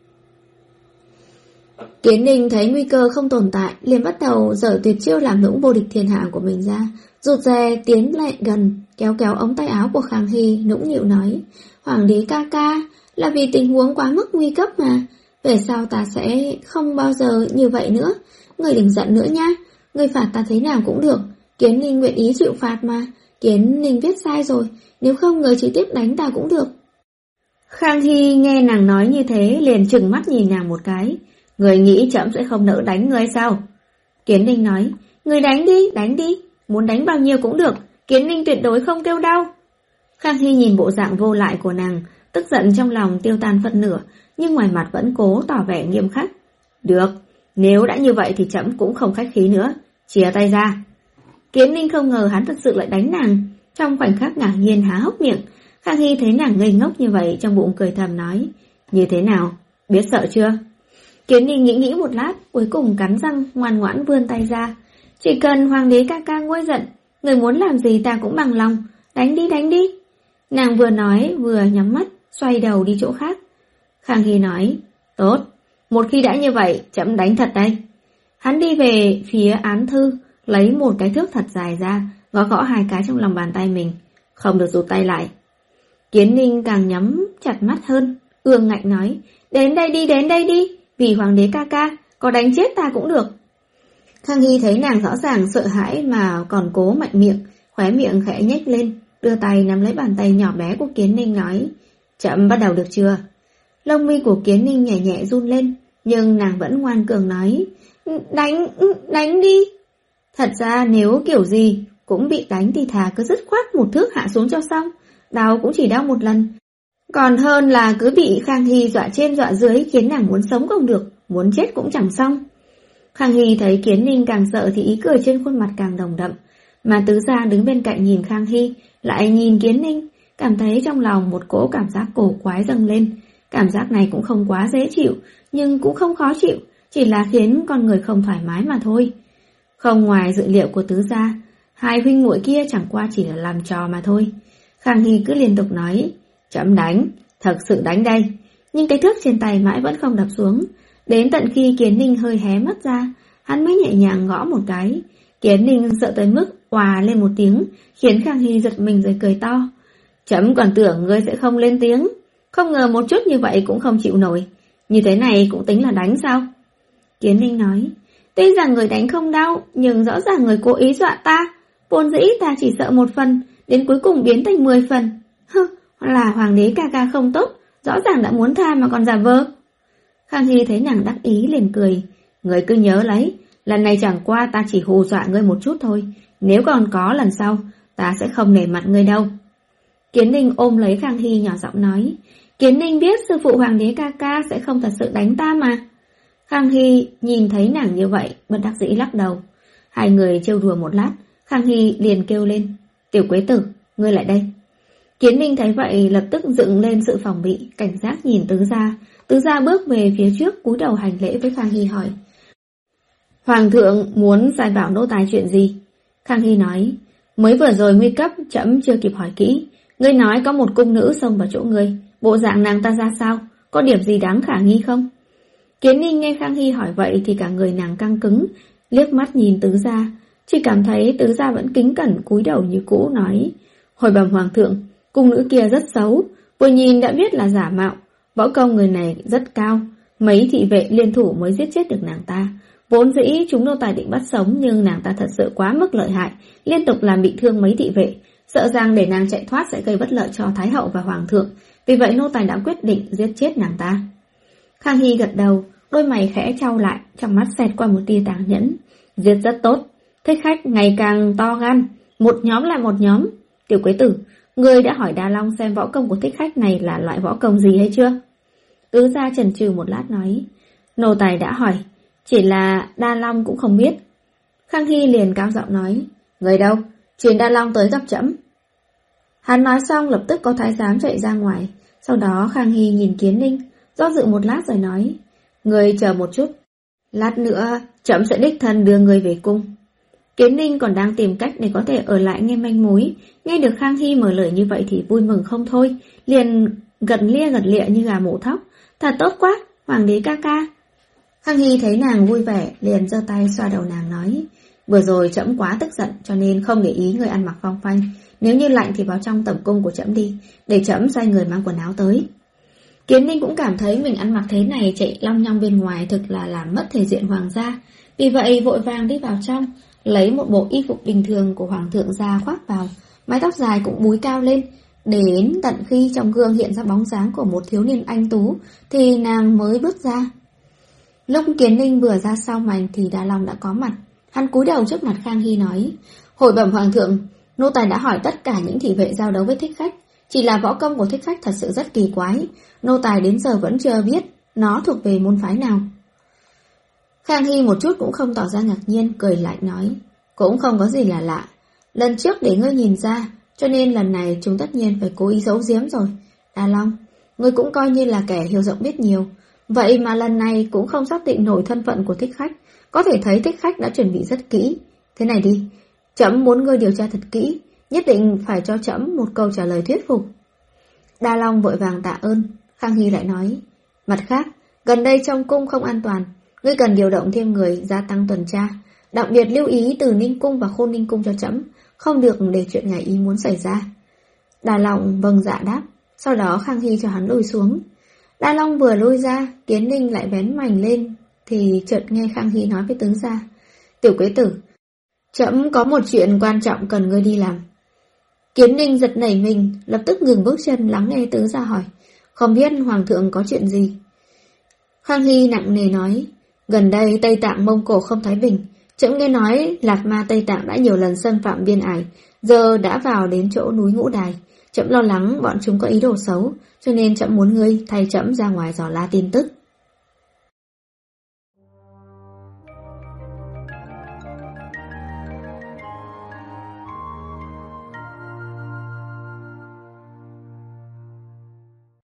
Kiến Ninh thấy nguy cơ không tồn tại, liền bắt đầu giở tuyệt chiêu làm nũng vô địch thiên hạ của mình ra, rụt rè tiến lại gần, kéo kéo ống tay áo của Khang Hy, nũng nịu nói, Hoàng đế ca ca, là vì tình huống quá mức nguy cấp mà, về sau ta sẽ không bao giờ như vậy nữa, ngươi đừng giận nữa nha, ngươi phạt ta thế nào cũng được, Kiến Ninh nguyện ý chịu phạt mà, Kiến Ninh viết sai rồi, nếu không người trực tiếp đánh ta cũng được. Khang Hy nghe nàng nói như thế liền trừng mắt nhìn nàng một cái, người nghĩ trẫm sẽ không nỡ đánh ngươi sao? Kiến Ninh nói, người đánh đi, đánh đi, muốn đánh bao nhiêu cũng được, Kiến Ninh tuyệt đối không kêu đau. Khang Hy nhìn bộ dạng vô lại của nàng, tức giận trong lòng tiêu tan phân nửa, nhưng ngoài mặt vẫn cố tỏ vẻ nghiêm khắc. Được, nếu đã như vậy thì trẫm cũng không khách khí nữa, chia tay ra. Kiến Ninh không ngờ hắn thật sự lại đánh nàng, trong khoảnh khắc ngạc nhiên há hốc miệng. Khang Hy thấy nàng ngây ngốc như vậy, trong bụng cười thầm nói, như thế nào, biết sợ chưa? Kiến Ninh nghĩ nghĩ một lát, cuối cùng cắn răng ngoan ngoãn vươn tay ra. Chỉ cần hoàng đế ca ca nguôi giận, người muốn làm gì ta cũng bằng lòng, đánh đi đánh đi. Nàng vừa nói vừa nhắm mắt, xoay đầu đi chỗ khác. Khang Hy nói, tốt, một khi đã như vậy, trẫm đánh thật đây. Hắn đi về phía án thư, lấy một cái thước thật dài ra, gõ gõ hai cái trong lòng bàn tay mình, không được rụt tay lại. Kiến Ninh càng nhắm chặt mắt hơn, ương ngạnh nói, đến đây đi, đến đây đi, vì hoàng đế ca ca, có đánh chết ta cũng được. Khang Hy thấy nàng rõ ràng sợ hãi mà còn cố mạnh miệng, khóe miệng khẽ nhếch lên, đưa tay nắm lấy bàn tay nhỏ bé của Kiến Ninh nói, trẫm bắt đầu được chưa? Lông mi của Kiến Ninh nhẹ nhẹ run lên, nhưng nàng vẫn ngoan cường nói, đánh, đánh đi. Thật ra nếu kiểu gì cũng bị đánh thì thà cứ dứt khoát một thước hạ xuống cho xong, đau cũng chỉ đau một lần. Còn hơn là cứ bị Khang Hy dọa trên dọa dưới khiến nàng muốn sống không được, muốn chết cũng chẳng xong. Khang Hy thấy Kiến Ninh càng sợ thì ý cười trên khuôn mặt càng đồng đậm, mà Tứ Gia đứng bên cạnh nhìn Khang Hy, lại nhìn Kiến Ninh, cảm thấy trong lòng một cỗ cảm giác cổ quái dâng lên. Cảm giác này cũng không quá dễ chịu, nhưng cũng không khó chịu, chỉ là khiến con người không thoải mái mà thôi. Không ngoài dự liệu của Tứ Gia, hai huynh muội kia chẳng qua chỉ là làm trò mà thôi. Khang Hy cứ liên tục nói, trẫm đánh, thật sự đánh đây, nhưng cái thước trên tay mãi vẫn không đập xuống. Đến tận khi Kiến Ninh hơi hé mắt ra, hắn mới nhẹ nhàng gõ một cái. Kiến Ninh sợ tới mức òa lên một tiếng, khiến Khang Hy giật mình rồi cười to. Trẫm còn tưởng ngươi sẽ không lên tiếng, không ngờ một chút như vậy cũng không chịu nổi. Như thế này cũng tính là đánh sao? Kiến Ninh nói, tuy rằng người đánh không đau, nhưng rõ ràng người cố ý dọa ta. Vốn dĩ ta chỉ sợ một phần, đến cuối cùng biến thành mười phần. Hừ, là hoàng đế ca ca không tốt, rõ ràng đã muốn tha mà còn giả vờ. Khang Hy thấy nàng đắc ý liền cười, người cứ nhớ lấy, lần này chẳng qua ta chỉ hù dọa ngươi một chút thôi, nếu còn có lần sau, ta sẽ không nể mặt ngươi đâu. Kiến Ninh ôm lấy Khang Hy nhỏ giọng nói, Kiến Ninh biết sư phụ hoàng đế ca ca sẽ không thật sự đánh ta mà. Khang Hy nhìn thấy nàng như vậy, bất đắc dĩ lắc đầu. Hai người trêu đùa một lát, Khang Hy liền kêu lên, Tiểu Quế Tử, ngươi lại đây. Kiến Ninh thấy vậy lập tức dựng lên sự phòng bị, cảnh giác nhìn Tứ Gia. Tứ Gia bước về phía trước cúi đầu hành lễ với Khang Hy hỏi, Hoàng thượng muốn sai bảo nô tài chuyện gì? Khang Hy nói, mới vừa rồi nguy cấp, trẫm chưa kịp hỏi kỹ. Ngươi nói có một cung nữ xông vào chỗ ngươi, bộ dạng nàng ta ra sao? Có điểm gì đáng khả nghi không? Kiến Ninh nghe Khang Hy hỏi vậy thì cả người nàng căng cứng, liếc mắt nhìn Tứ Gia, chỉ cảm thấy Tứ Gia vẫn kính cẩn cúi đầu như cũ nói: Hồi bẩm hoàng thượng, cung nữ kia rất xấu, vừa nhìn đã biết là giả mạo, võ công người này rất cao, mấy thị vệ liên thủ mới giết chết được nàng ta. Vốn dĩ chúng nô tài định bắt sống, nhưng nàng ta thật sự quá mức lợi hại, liên tục làm bị thương mấy thị vệ, sợ rằng để nàng chạy thoát sẽ gây bất lợi cho thái hậu và hoàng thượng, vì vậy nô tài đã quyết định giết chết nàng ta. Khang Hy gật đầu, đôi mày khẽ chau lại, trong mắt xẹt qua một tia tàn nhẫn. Giết rất tốt, thích khách ngày càng to gan, một nhóm lại một nhóm. Tiểu Quế Tử, ngươi đã hỏi Đa Long xem võ công của thích khách này là loại võ công gì hay chưa? Tứ Gia chần chừ một lát nói: Nô tài đã hỏi, chỉ là Đa Long cũng không biết. Khang Hy liền cao giọng nói: Người đâu? Truyền Đa Long tới gặp trẫm. Hắn nói xong lập tức có thái giám chạy ra ngoài. Sau đó Khang Hy nhìn Kiến Ninh, do dự một lát rồi nói: Người chờ một chút, lát nữa trẫm sẽ đích thân đưa người về cung. Kiến Ninh còn đang tìm cách để có thể ở lại nghe manh mối, nghe được Khang Hy mở lời như vậy thì vui mừng không thôi, liền gật lia gật lịa như gà mổ thóc. Thật tốt quá, hoàng đế ca ca. Khang Hy thấy nàng vui vẻ, liền giơ tay xoa đầu nàng nói: Vừa rồi trẫm quá tức giận cho nên không để ý người ăn mặc phong phanh, nếu như lạnh thì vào trong tẩm cung của trẫm đi, để trẫm sai người mang quần áo tới. Kiến Ninh cũng cảm thấy mình ăn mặc thế này chạy long nhong bên ngoài thực là làm mất thể diện hoàng gia, vì vậy vội vàng đi vào trong, lấy một bộ y phục bình thường của hoàng thượng ra khoác vào, mái tóc dài cũng búi cao lên, đến tận khi trong gương hiện ra bóng dáng của một thiếu niên anh tú thì nàng mới bước ra. Lúc Kiến Ninh vừa ra sau mảnh thì Đa Long đã có mặt. Hắn cúi đầu trước mặt Khang Hy nói: Hồi bẩm hoàng thượng, nô tài đã hỏi tất cả những thị vệ giao đấu với thích khách, chỉ là võ công của thích khách thật sự rất kỳ quái, nô tài đến giờ vẫn chưa biết nó thuộc về môn phái nào. Khang Hy một chút cũng không tỏ ra ngạc nhiên, cười lạnh nói: Cũng không có gì là lạ, lần trước để ngươi nhìn ra, cho nên lần này chúng tất nhiên phải cố ý giấu giếm rồi. Đa Long, ngươi cũng coi như là kẻ hiểu rộng biết nhiều, vậy mà lần này cũng không xác định nổi thân phận của thích khách, có thể thấy thích khách đã chuẩn bị rất kỹ. Thế này đi, trẫm muốn ngươi điều tra thật kỹ, nhất định phải cho trẫm một câu trả lời thuyết phục. Đa Long vội vàng tạ ơn. Khang Hy lại nói: Mặt khác, gần đây trong cung không an toàn, ngươi cần điều động thêm người gia tăng tuần tra, đặc biệt lưu ý từ Ninh cung và Khôn Ninh cung cho trẫm, không được để chuyện ngoài ý muốn xảy ra. Đa Long vâng dạ đáp. Sau đó Khang Hy cho hắn lùi xuống. Đa Long vừa lùi ra, Kiến Ninh lại vén mảnh lên, thì chợt nghe Khang Hy nói với tướng gia: Tiểu Quế Tử, trẫm có một chuyện quan trọng cần ngươi đi làm. Kiến Ninh giật nảy mình, lập tức ngừng bước chân lắng nghe tướng gia hỏi: Không biết hoàng thượng có chuyện gì? Khang Hy nặng nề nói: Gần đây Tây Tạng Mông Cổ không thái bình, trẫm nghe nói Lạt Ma Tây Tạng đã nhiều lần xâm phạm biên ải, giờ đã vào đến chỗ núi Ngũ Đài. Trẫm lo lắng bọn chúng có ý đồ xấu, cho nên trẫm muốn ngươi thay trẫm ra ngoài dò la tin tức.